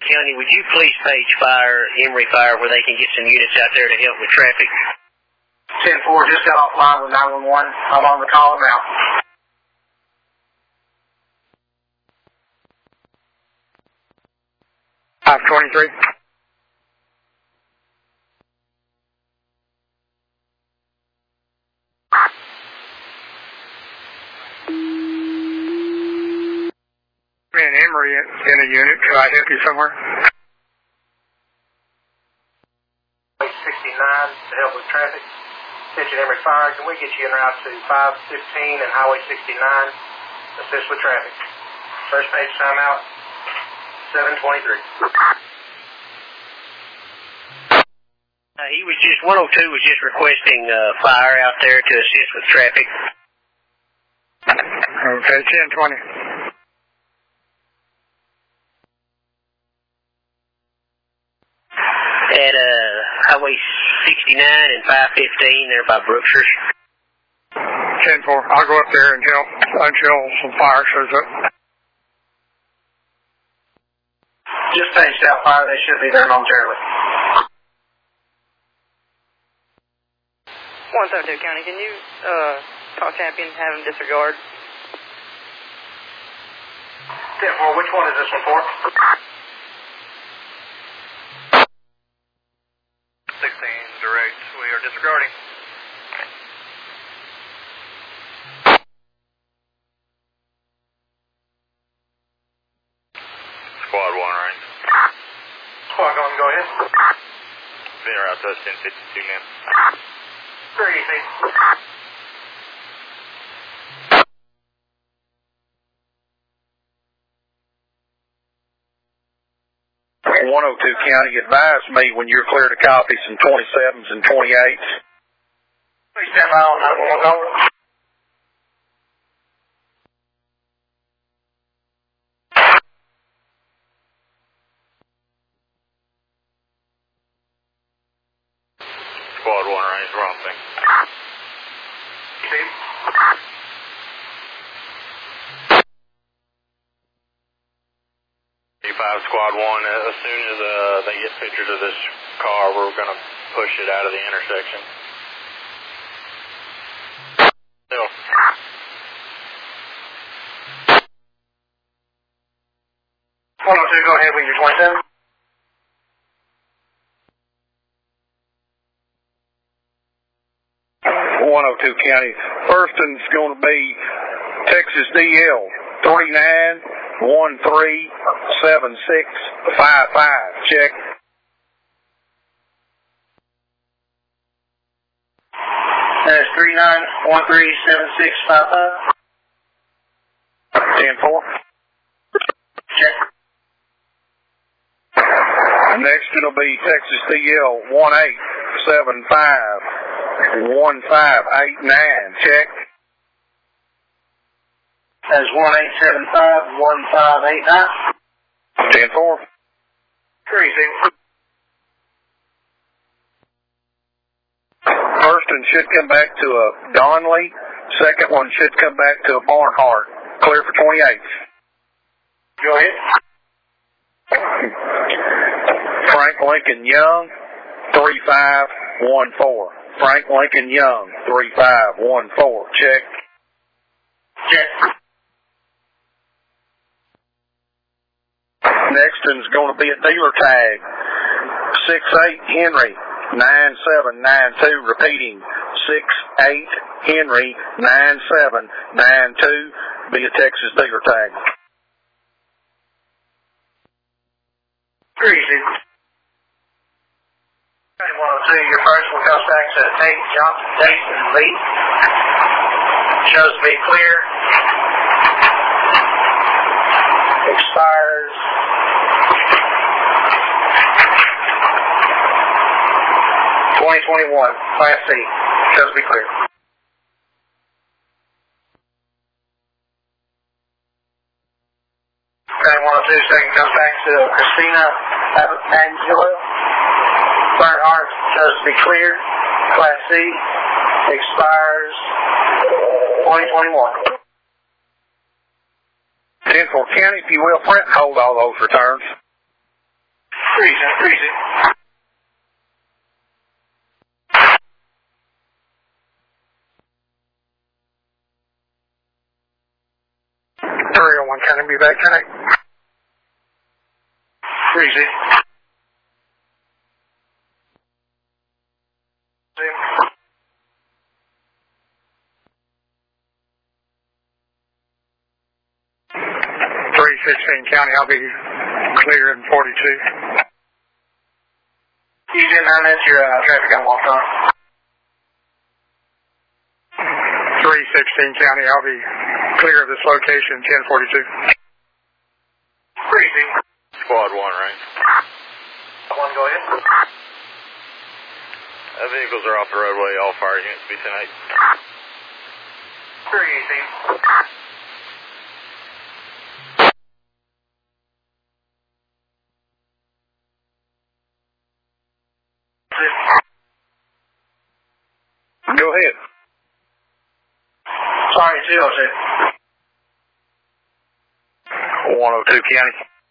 County, would you please page Fire, Emory Fire, where they can get some units out there to help with traffic? ten four just got offline with nine one one. I'm on the call now. five twenty-three. Man, Emory in a unit. Can I help you somewhere? sixty-nine to help with traffic. Attention Emory Fire, can we get you en route to five fifteen and Highway sixty-nine? Assist with traffic. First page timeout, seven twenty-three. Uh, he was just, one oh two was just requesting uh, fire out there to assist with traffic. Okay, ten twenty. At uh, Highway sixty-nine and five fifteen there by Brookshire's. ten four. I'll go up there and help until some fire shows up. Just paged out fire. They should be there momentarily. one seventy-two County, can you uh, talk champion, have him disregard? ten four, which one is this one for? sixteen, direct. We are disregarding. Squad one, right? Squad one, go ahead. Been around to us, ten fifty-two, man. Very easy. one oh two County, advise me when you're clear to copy some twenty-sevens and twenty-eights. Please stand by on nine one one, over. Squad one, range, wrong thing. See? five Squad one, as soon as uh, they get pictures of this car, we're going to push it out of the intersection. Still. one oh two, go ahead with your twenty-seven. one oh two County, Thurston's going to be Texas D L three nine one three seven six five five. Check. That's three nine one three seven six five five. ten four. Check. Next it'll be Texas D L one eight seven five one five eight nine. Check. That's one eight seven five one five eight nine. ten four. Crazy. First one should come back to a Donley. Second one should come back to a Barnhart. Clear for twenty-eight. Go ahead. Frank Lincoln Young, three five one four. Frank Lincoln Young, three five one four. Check. Check. Next one's going to be a dealer tag. six eight Henry, nine seven nine two. Repeating, six eight Henry, nine seven nine two. Be a Texas dealer tag. Crazy. one oh two, your first one comes back to Tate Johnson, Jason Lee. Shows to be clear. Expires twenty twenty-one, Class C. Shows to be clear. Okay, one oh two, second comes back to Christina Angelo. Bernhardt shows to be clear. Class C. Expires twenty twenty-one. ten four County, if you will, print and hold all those returns. Freezing, freezing. three oh one, can I be back tonight? Freezing. three sixteen County, I'll be clear in forty-two. You didn't have that's your uh, traffic on walk on. three sixteen County, I'll be clear of this location, ten forty-two. Freezing. Squad one, right? One, go ahead. Uh, vehicles are off the roadway, all fire units be ten eight. Freezing. Go ahead. Sorry, zero six. one oh two County.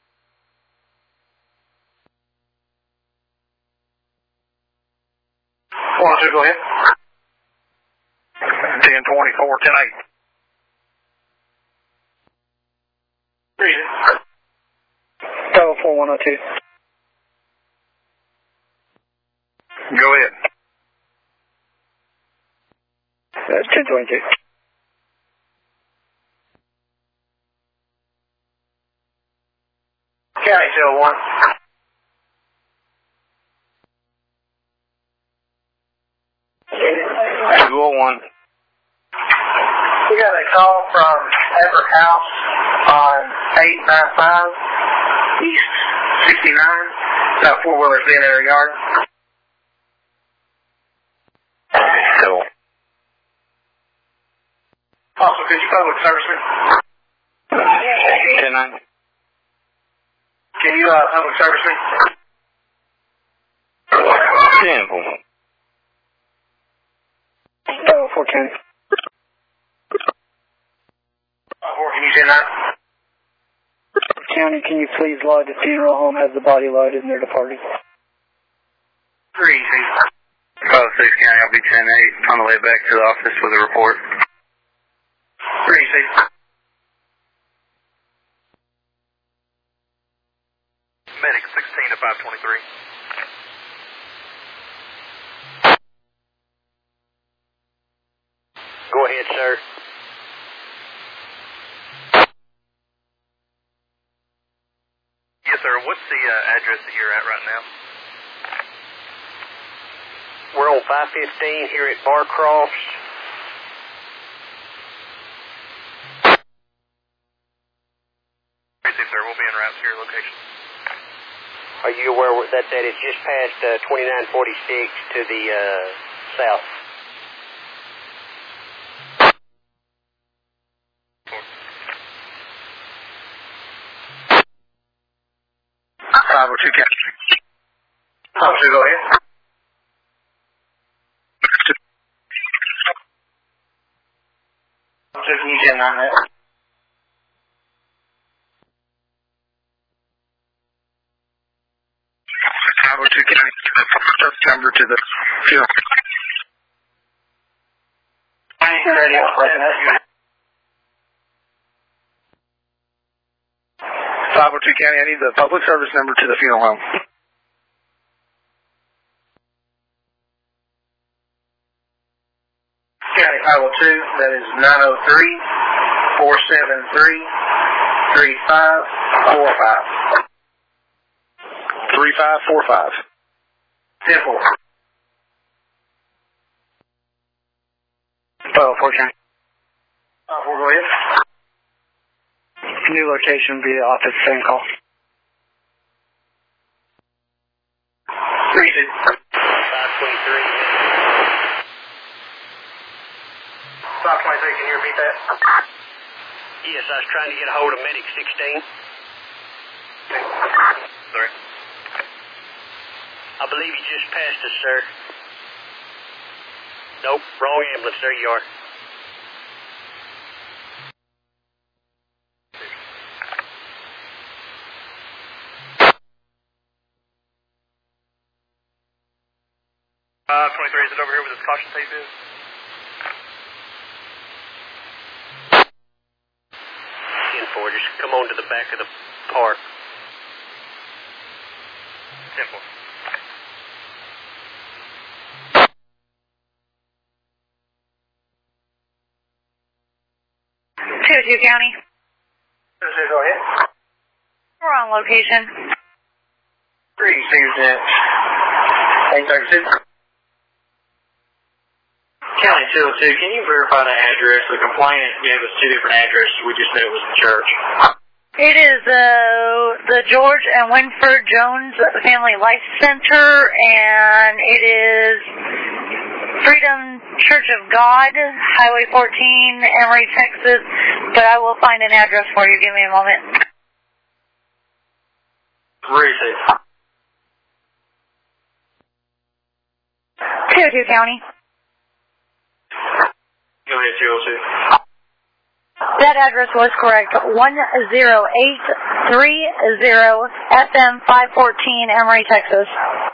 one oh two, go ahead. ten twenty-four, ten eight. Freezing. Tower four one oh two. Go ahead. That's ten twenty-two. County zero one. two oh one. We got a call from Everett House on eight ninety-five East sixty-nine. About four wheelers being in their yard. Cool. Also, could you public service me? ten nine. Can you uh, public service me? Simple. Tower four County. Or can you say that? County, can you please log the funeral home has the body loaded and they're departing? Three easy. five oh six County, I'll be ten eight on the way back to the office with a report. Three easy. Medic sixteen to five twenty-three. Go ahead, sir. Yes, sir. What's the uh, address that you're at right now? We're on five fifteen here at Barcroft. Yes, sir. We'll be en route to your location. Are you aware that that is just past uh, twenty-nine forty-six to the uh, south? five oh two County. Officer, go ahead. Officer, can you ten nine that? five oh two County. Number to the funeral. Radio, right now. five oh two County, I need the public service number to the funeral home. County five oh two, that is nine oh three, four seven three, three five four five. three five four five. ten four. Tower four County. Uh, four, go ahead. New location via office, same call. Three six. five twenty-three. five twenty-three, can you repeat that? Yes, I was trying to get a hold of Medic sixteen. Sorry. I believe you just passed us, sir. Nope, wrong ambulance. There you are. Uh, twenty-three, is it over here where this caution tape is? ten four, just come on to the back of the park. ten four. two oh two County. two oh two, go ahead. We're on location. three, Susan. eight thirty-two. County two oh two, can you verify the address? The complainant gave us two different addresses. We just knew it was the church. It is uh, the George and Winford Jones Family Life Center, and it is Freedom Church of God, Highway fourteen, Emory, Texas. But I will find an address for you. Give me a moment. Receive. two oh two County. Go ahead, two oh two. That address was correct. one oh eight three oh F M five fourteen, Emory, Texas.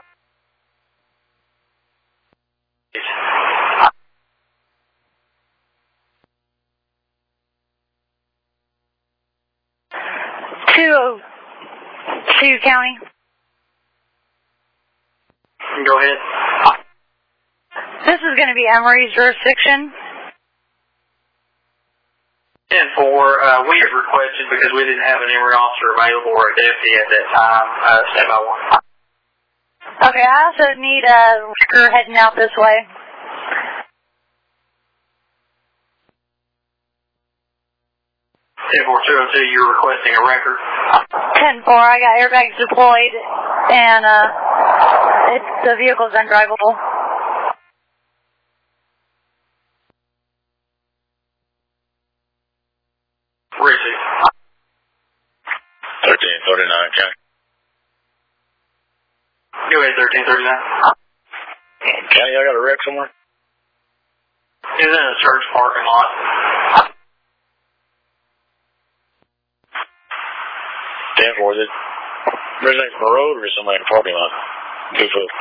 two oh two County. Go ahead. This is going to be Emory's jurisdiction. ten four, uh, we have requested, because we didn't have an Emory officer available or a deputy at that time, uh, stand by one. Okay, I also need a worker heading out this way. ten four two oh two, you're requesting a record? ten four, I got airbags deployed, and uh, it, the vehicle's undrivable. Receive. thirteen thirty-nine, County. Go ahead, thirteen thirty-nine. County, I got a wreck somewhere? It's in a church parking lot. ten four, is it originating from a road or is somebody in the parking lot? Two foot.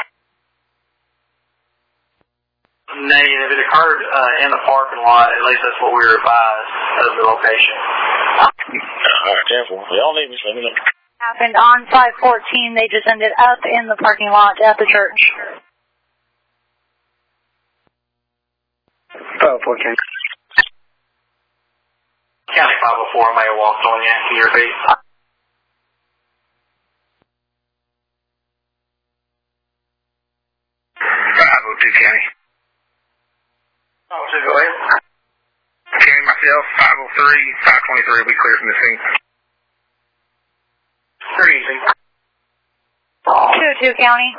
Negative. If it occurred uh, in the parking lot, at least that's what we were advised of the location. Alright, ten four. Y'all need me, so let me know. Happened on five fourteen. They just ended up in the parking lot at the church. five oh four County. County five oh four may have walked on you to your feet. five oh two County. Oh, so go ahead. County, myself, five oh three, five twenty-three will be clear from the scene. Pretty easy. two oh two County.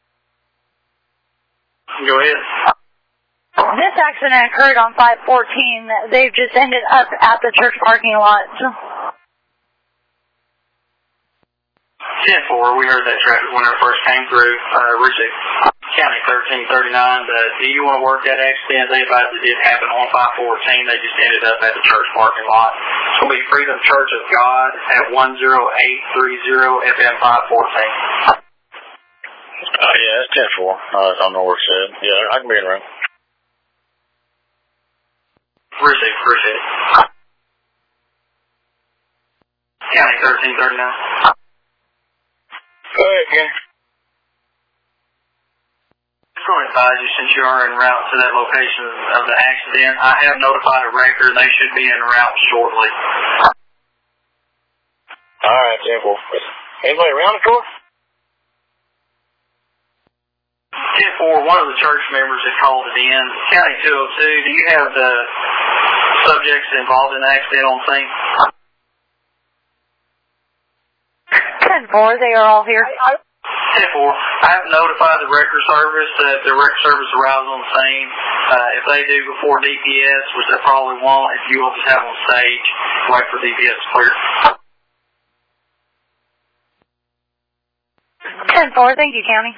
Go ahead. This accident occurred on five fourteen. They've just ended up at the church parking lot. ten four, we heard that traffic when it first came through. Uh, Richard County thirteen thirty-nine, uh, do you want to work that accident? They advised it did happen on five fourteen. They just ended up at the church parking lot. It's going to be Freedom Church of God at one oh eight three oh F M five fourteen. Uh, yeah, that's ten four. Uh, I don't know where it said. Yeah, I can be in around. Receive, appreciate it. County thirteen thirty-nine. Go ahead, Ken. Just going to advise you, since you are en route to that location of the accident, I have notified a record. They should be en route shortly. Alright, ten four. Anybody around the door? ten four, one of the church members had called it in. County two oh two, do you have the subjects involved in the accident on scene? ten four, they are all here. ten four, I have notified the record service that the record service arrives on the scene. Uh, if they do before D P S, which they probably won't, if you will just have on stage, wait for D P S to clear. ten four, thank you, County.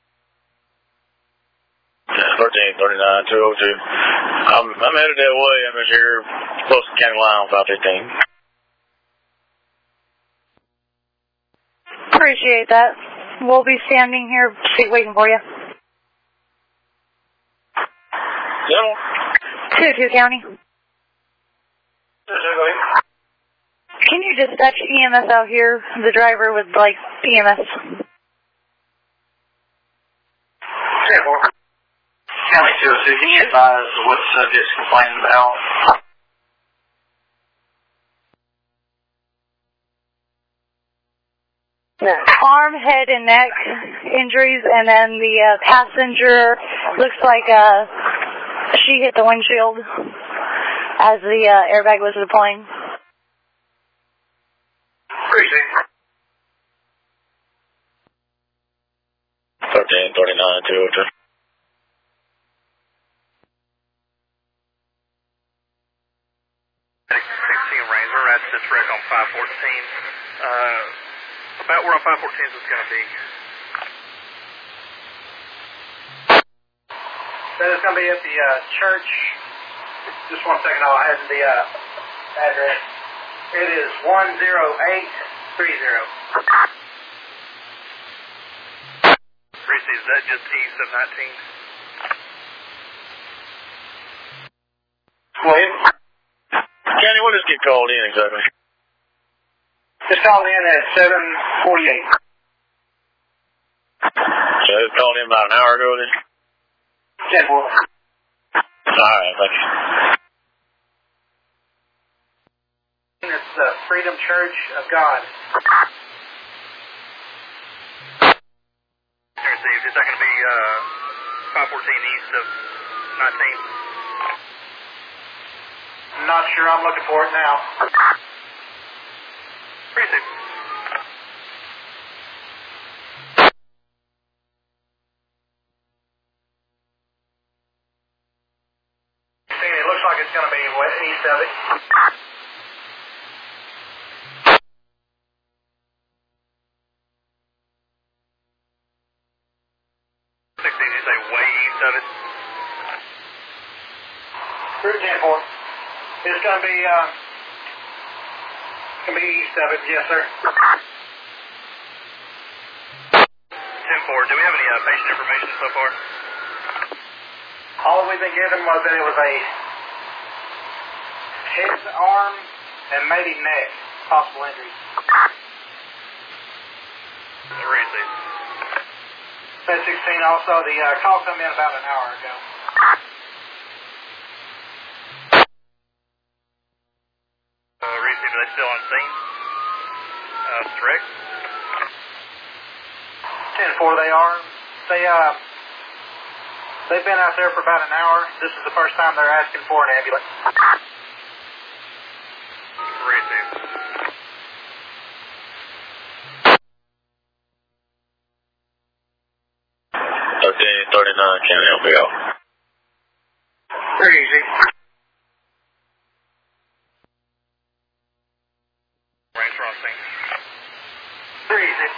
thirteen thirty-nine, two oh two. I'm, I'm headed that way. I'm just here close to the county line on five fifteen. Appreciate that. We'll be standing here waiting for you. two two County. Can you dispatch E M S out here? The driver would like E M S. County two oh two, can you advise what the subject's complaining about? Arm, head, and neck injuries, and then the uh, passenger looks like uh, she hit the windshield as the uh, airbag was deploying. thirteen thirty-nine two oh two. sixteen Ranger, that's this wreck on five fourteen. Uh, about where on five fourteen is this going to be? That is going to be at the uh, church. Just one second, I'll add the uh, address. It is one zero eight three zero. Reese, is that just east of nineteen? Wait. Kenny, what does get called in exactly? Just called in at seven forty-eight. So it was called in about an hour ago then? ten four. Alright, thank you. It's the Freedom Church of God. Received. Is that going to be uh, five fourteen east of nineteen? I'm not sure. I'm looking for it now. Received. It looks like it's going to be east of it. sixteen, you say way east of it? Route ten four. It's going to be, uh, going to be east of it, yes, sir. ten four, do we have any uh, patient information so far? All we've been given was that it was a head, arm, and maybe neck possible injuries. Received. Bed sixteen also, the uh, call come in about an hour ago. Uh, Received, are they still on scene? Uh, correct? ten four they are. They, uh, they've been out there for about an hour. This is the first time they're asking for an ambulance. Received. thirteen thirty-nine, Kenny, help me out. Pretty easy. Ranger on scene. Pretty easy.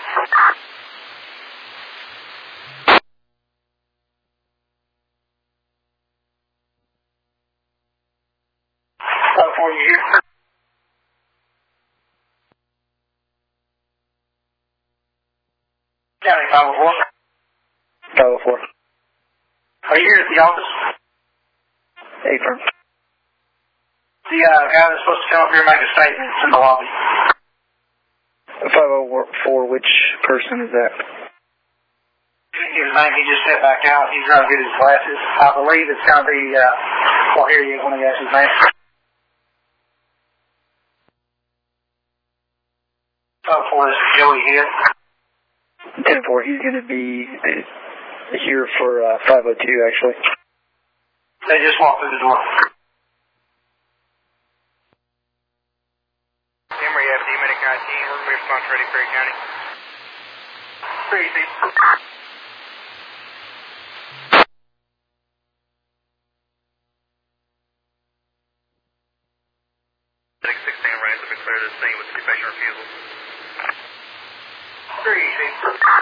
Oh, for you here. County five oh four. five oh four. Are you here at the office? Apron. The uh, guy that's supposed to come up here and make a statement is in the lobby. five oh four, which person is that? His name, he just stepped back out. He's going to get his glasses. I believe it's going to be, uh, well, here he is when he has his name. Oh, for this Joey Hill. ten four, he's going to be here for uh, five oh two, actually. They just walked through the door. Emory, F D, Medic nineteen, we're going to response ready, Perry County. Pretty easy. Medic sixteen Ranger have been cleared to the scene with two patient refusals. Pretty easy.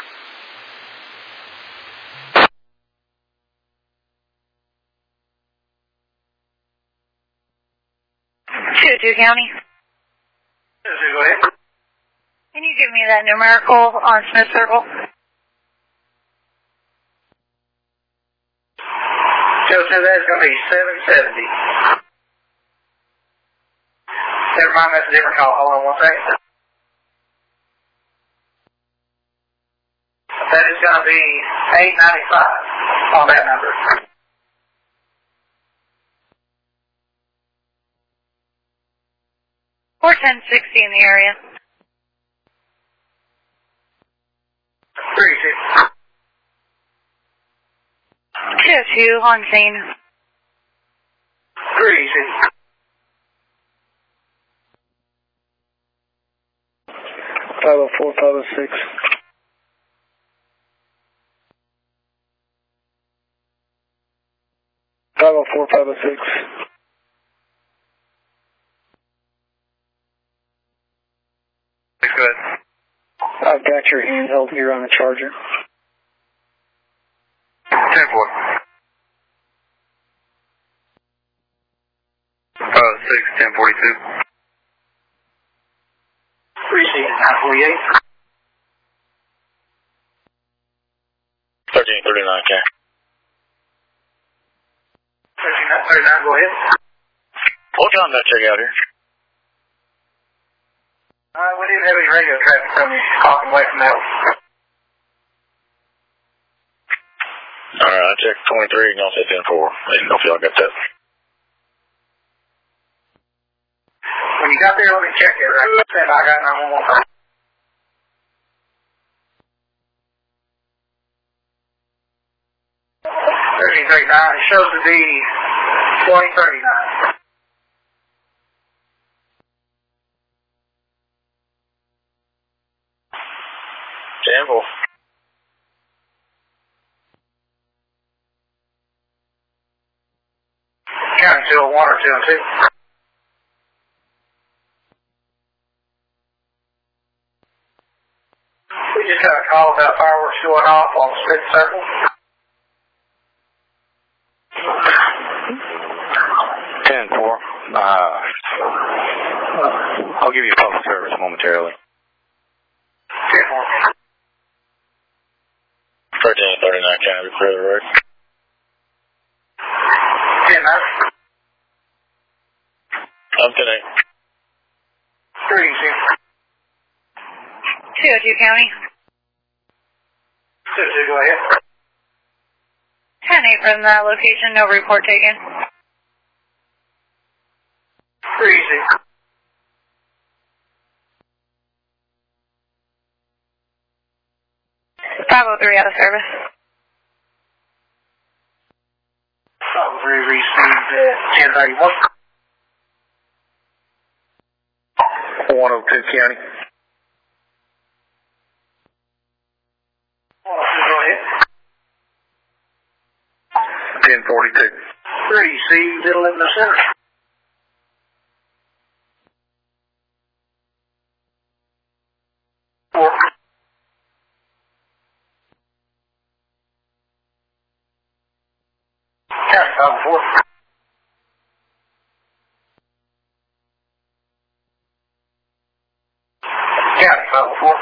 two two County. Go ahead. Can you give me that numerical on Smith Circle? Shows me that's going to be seven seventy. Never mind, that's a different call. Hold on one second. That is going to be eight ninety-five on that number. four ten sixty in the area. three two. two oh two on scene. three two. five oh four, five oh six. five oh four, five oh six. Good. I've got your handheld here on the charger. ten four. five oh six, ten forty-two. Receive nine forty-eight. thirteen thirty-nine, K. thirteen thirty-nine, go ahead. What time did I check out here? Uh, we didn't have any radio traffic from you talking away from that. Alright, I checked twenty-three and y'all said ten four. I didn't know if y'all got that. When you got there, let me check it. Right? Said I got nine one one. thirteen thirty-nine, it shows to be twenty thirty-nine. Jamble. County two oh one or two oh two. We just got a call about fireworks going off on Smith Circle. ten four. Uh, I'll give you public service momentarily. ten four. thirteen thirty-nine, can I be further road? ten nine. I'm ten eight. three two. two oh two County. two two, go ahead. ten eight from that location, no report taken. three two. five oh three out of service. five oh three received at ten thirty-one. one oh two County. one oh two, go ahead. ten forty-two. three C, Little in the center. four. County five oh four. County five oh four.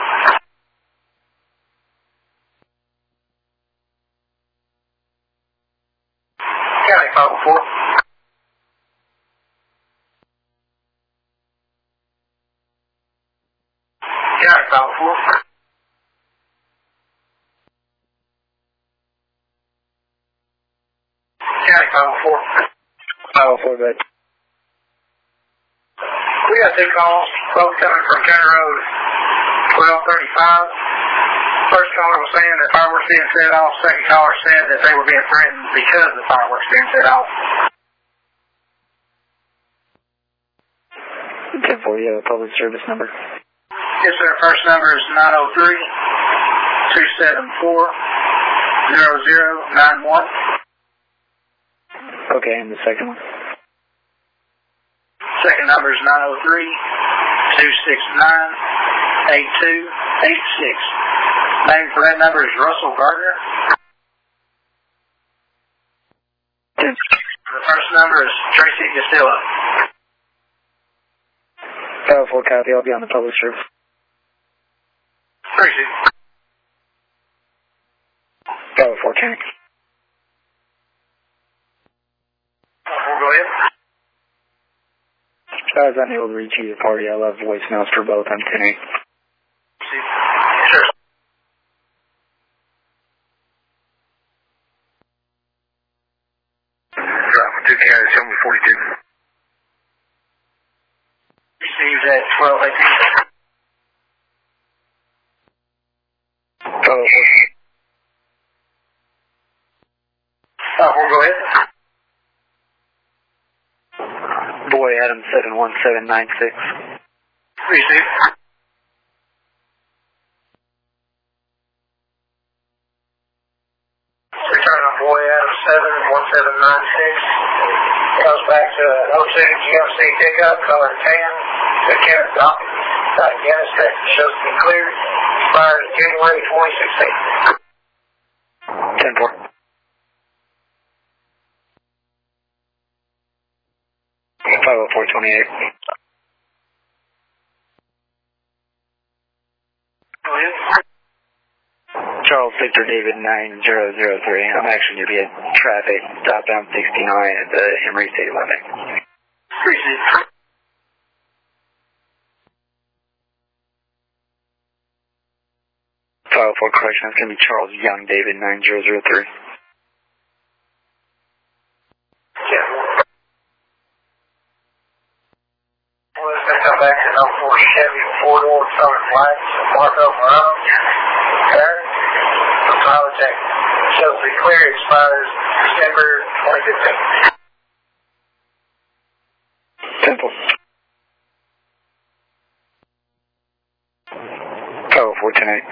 County five oh four. County five oh four. County five oh four. five oh four, bed. We got two calls, both coming from County Road twelve thirty-five. First caller was saying that fireworks being set off. Second caller said that they were being threatened because the fireworks being set off. ten four, you have a public service number. Yes, sir. First number is nine oh three, two seven four, zero zero nine one. Okay, and the second one? Second number is nine oh three, two six nine, eight two eight six. Name for that number is Russell Gardner. The first number is Tracy Castillo. five oh four copy, I'll be on the public service. Tracy. five oh four County. ahead. I was unable to reach either party. I left voicemails for both. I'm ten eight. Sure. Driver two carriers, show me forty-two. Received at twelve eighteen. Oh, Uh, we'll go ahead. Boy, Adam seven one seven nine six. Received. Return on boy Adam seven one seven nine six. Goes back to an oh two G M C pickup, color tan, the Kenneth Docket. Uh, Guinness, Texas, shows to be cleared. Expired January twenty sixteen. ten four. five oh four twenty-eight. Go ahead. Charles Victor David nine zero zero three. I'm actually going to be at traffic southbound sixty-nine at the Emory State limit. Received. five oh four correction. It's going to be Charles Young David nine zero zero three. Yeah. Well, it's going to come back to an oh four Chevy four-door colored lights, Marco Morone. There. The pilot check shows to be clear. Expires December twenty fifteen. Simple. five oh four ten eight.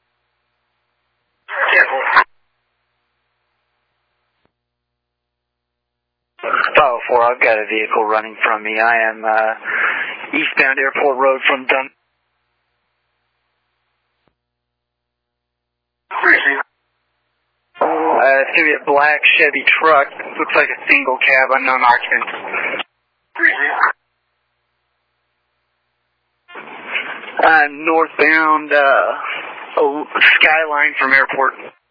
five oh four, I've got a vehicle running from me. I am uh, eastbound Airport Road from Dun. Uh, it's going to be a black Chevy truck. Looks like a single cab, unknown occupant. Uh, northbound uh, oh, Skyline from Airport.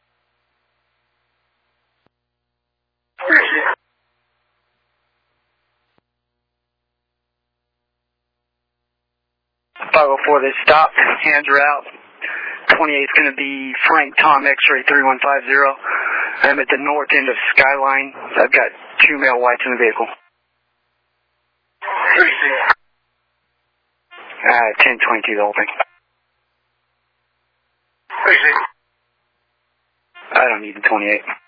five oh four, they stopped. Hands are out. twenty-eight is going to be Frank Tom X-ray three one five zero. I'm at the north end of Skyline. I've got two male whites in the vehicle. Uh, ten twenty-two, the whole thing. I don't need the twenty-eight.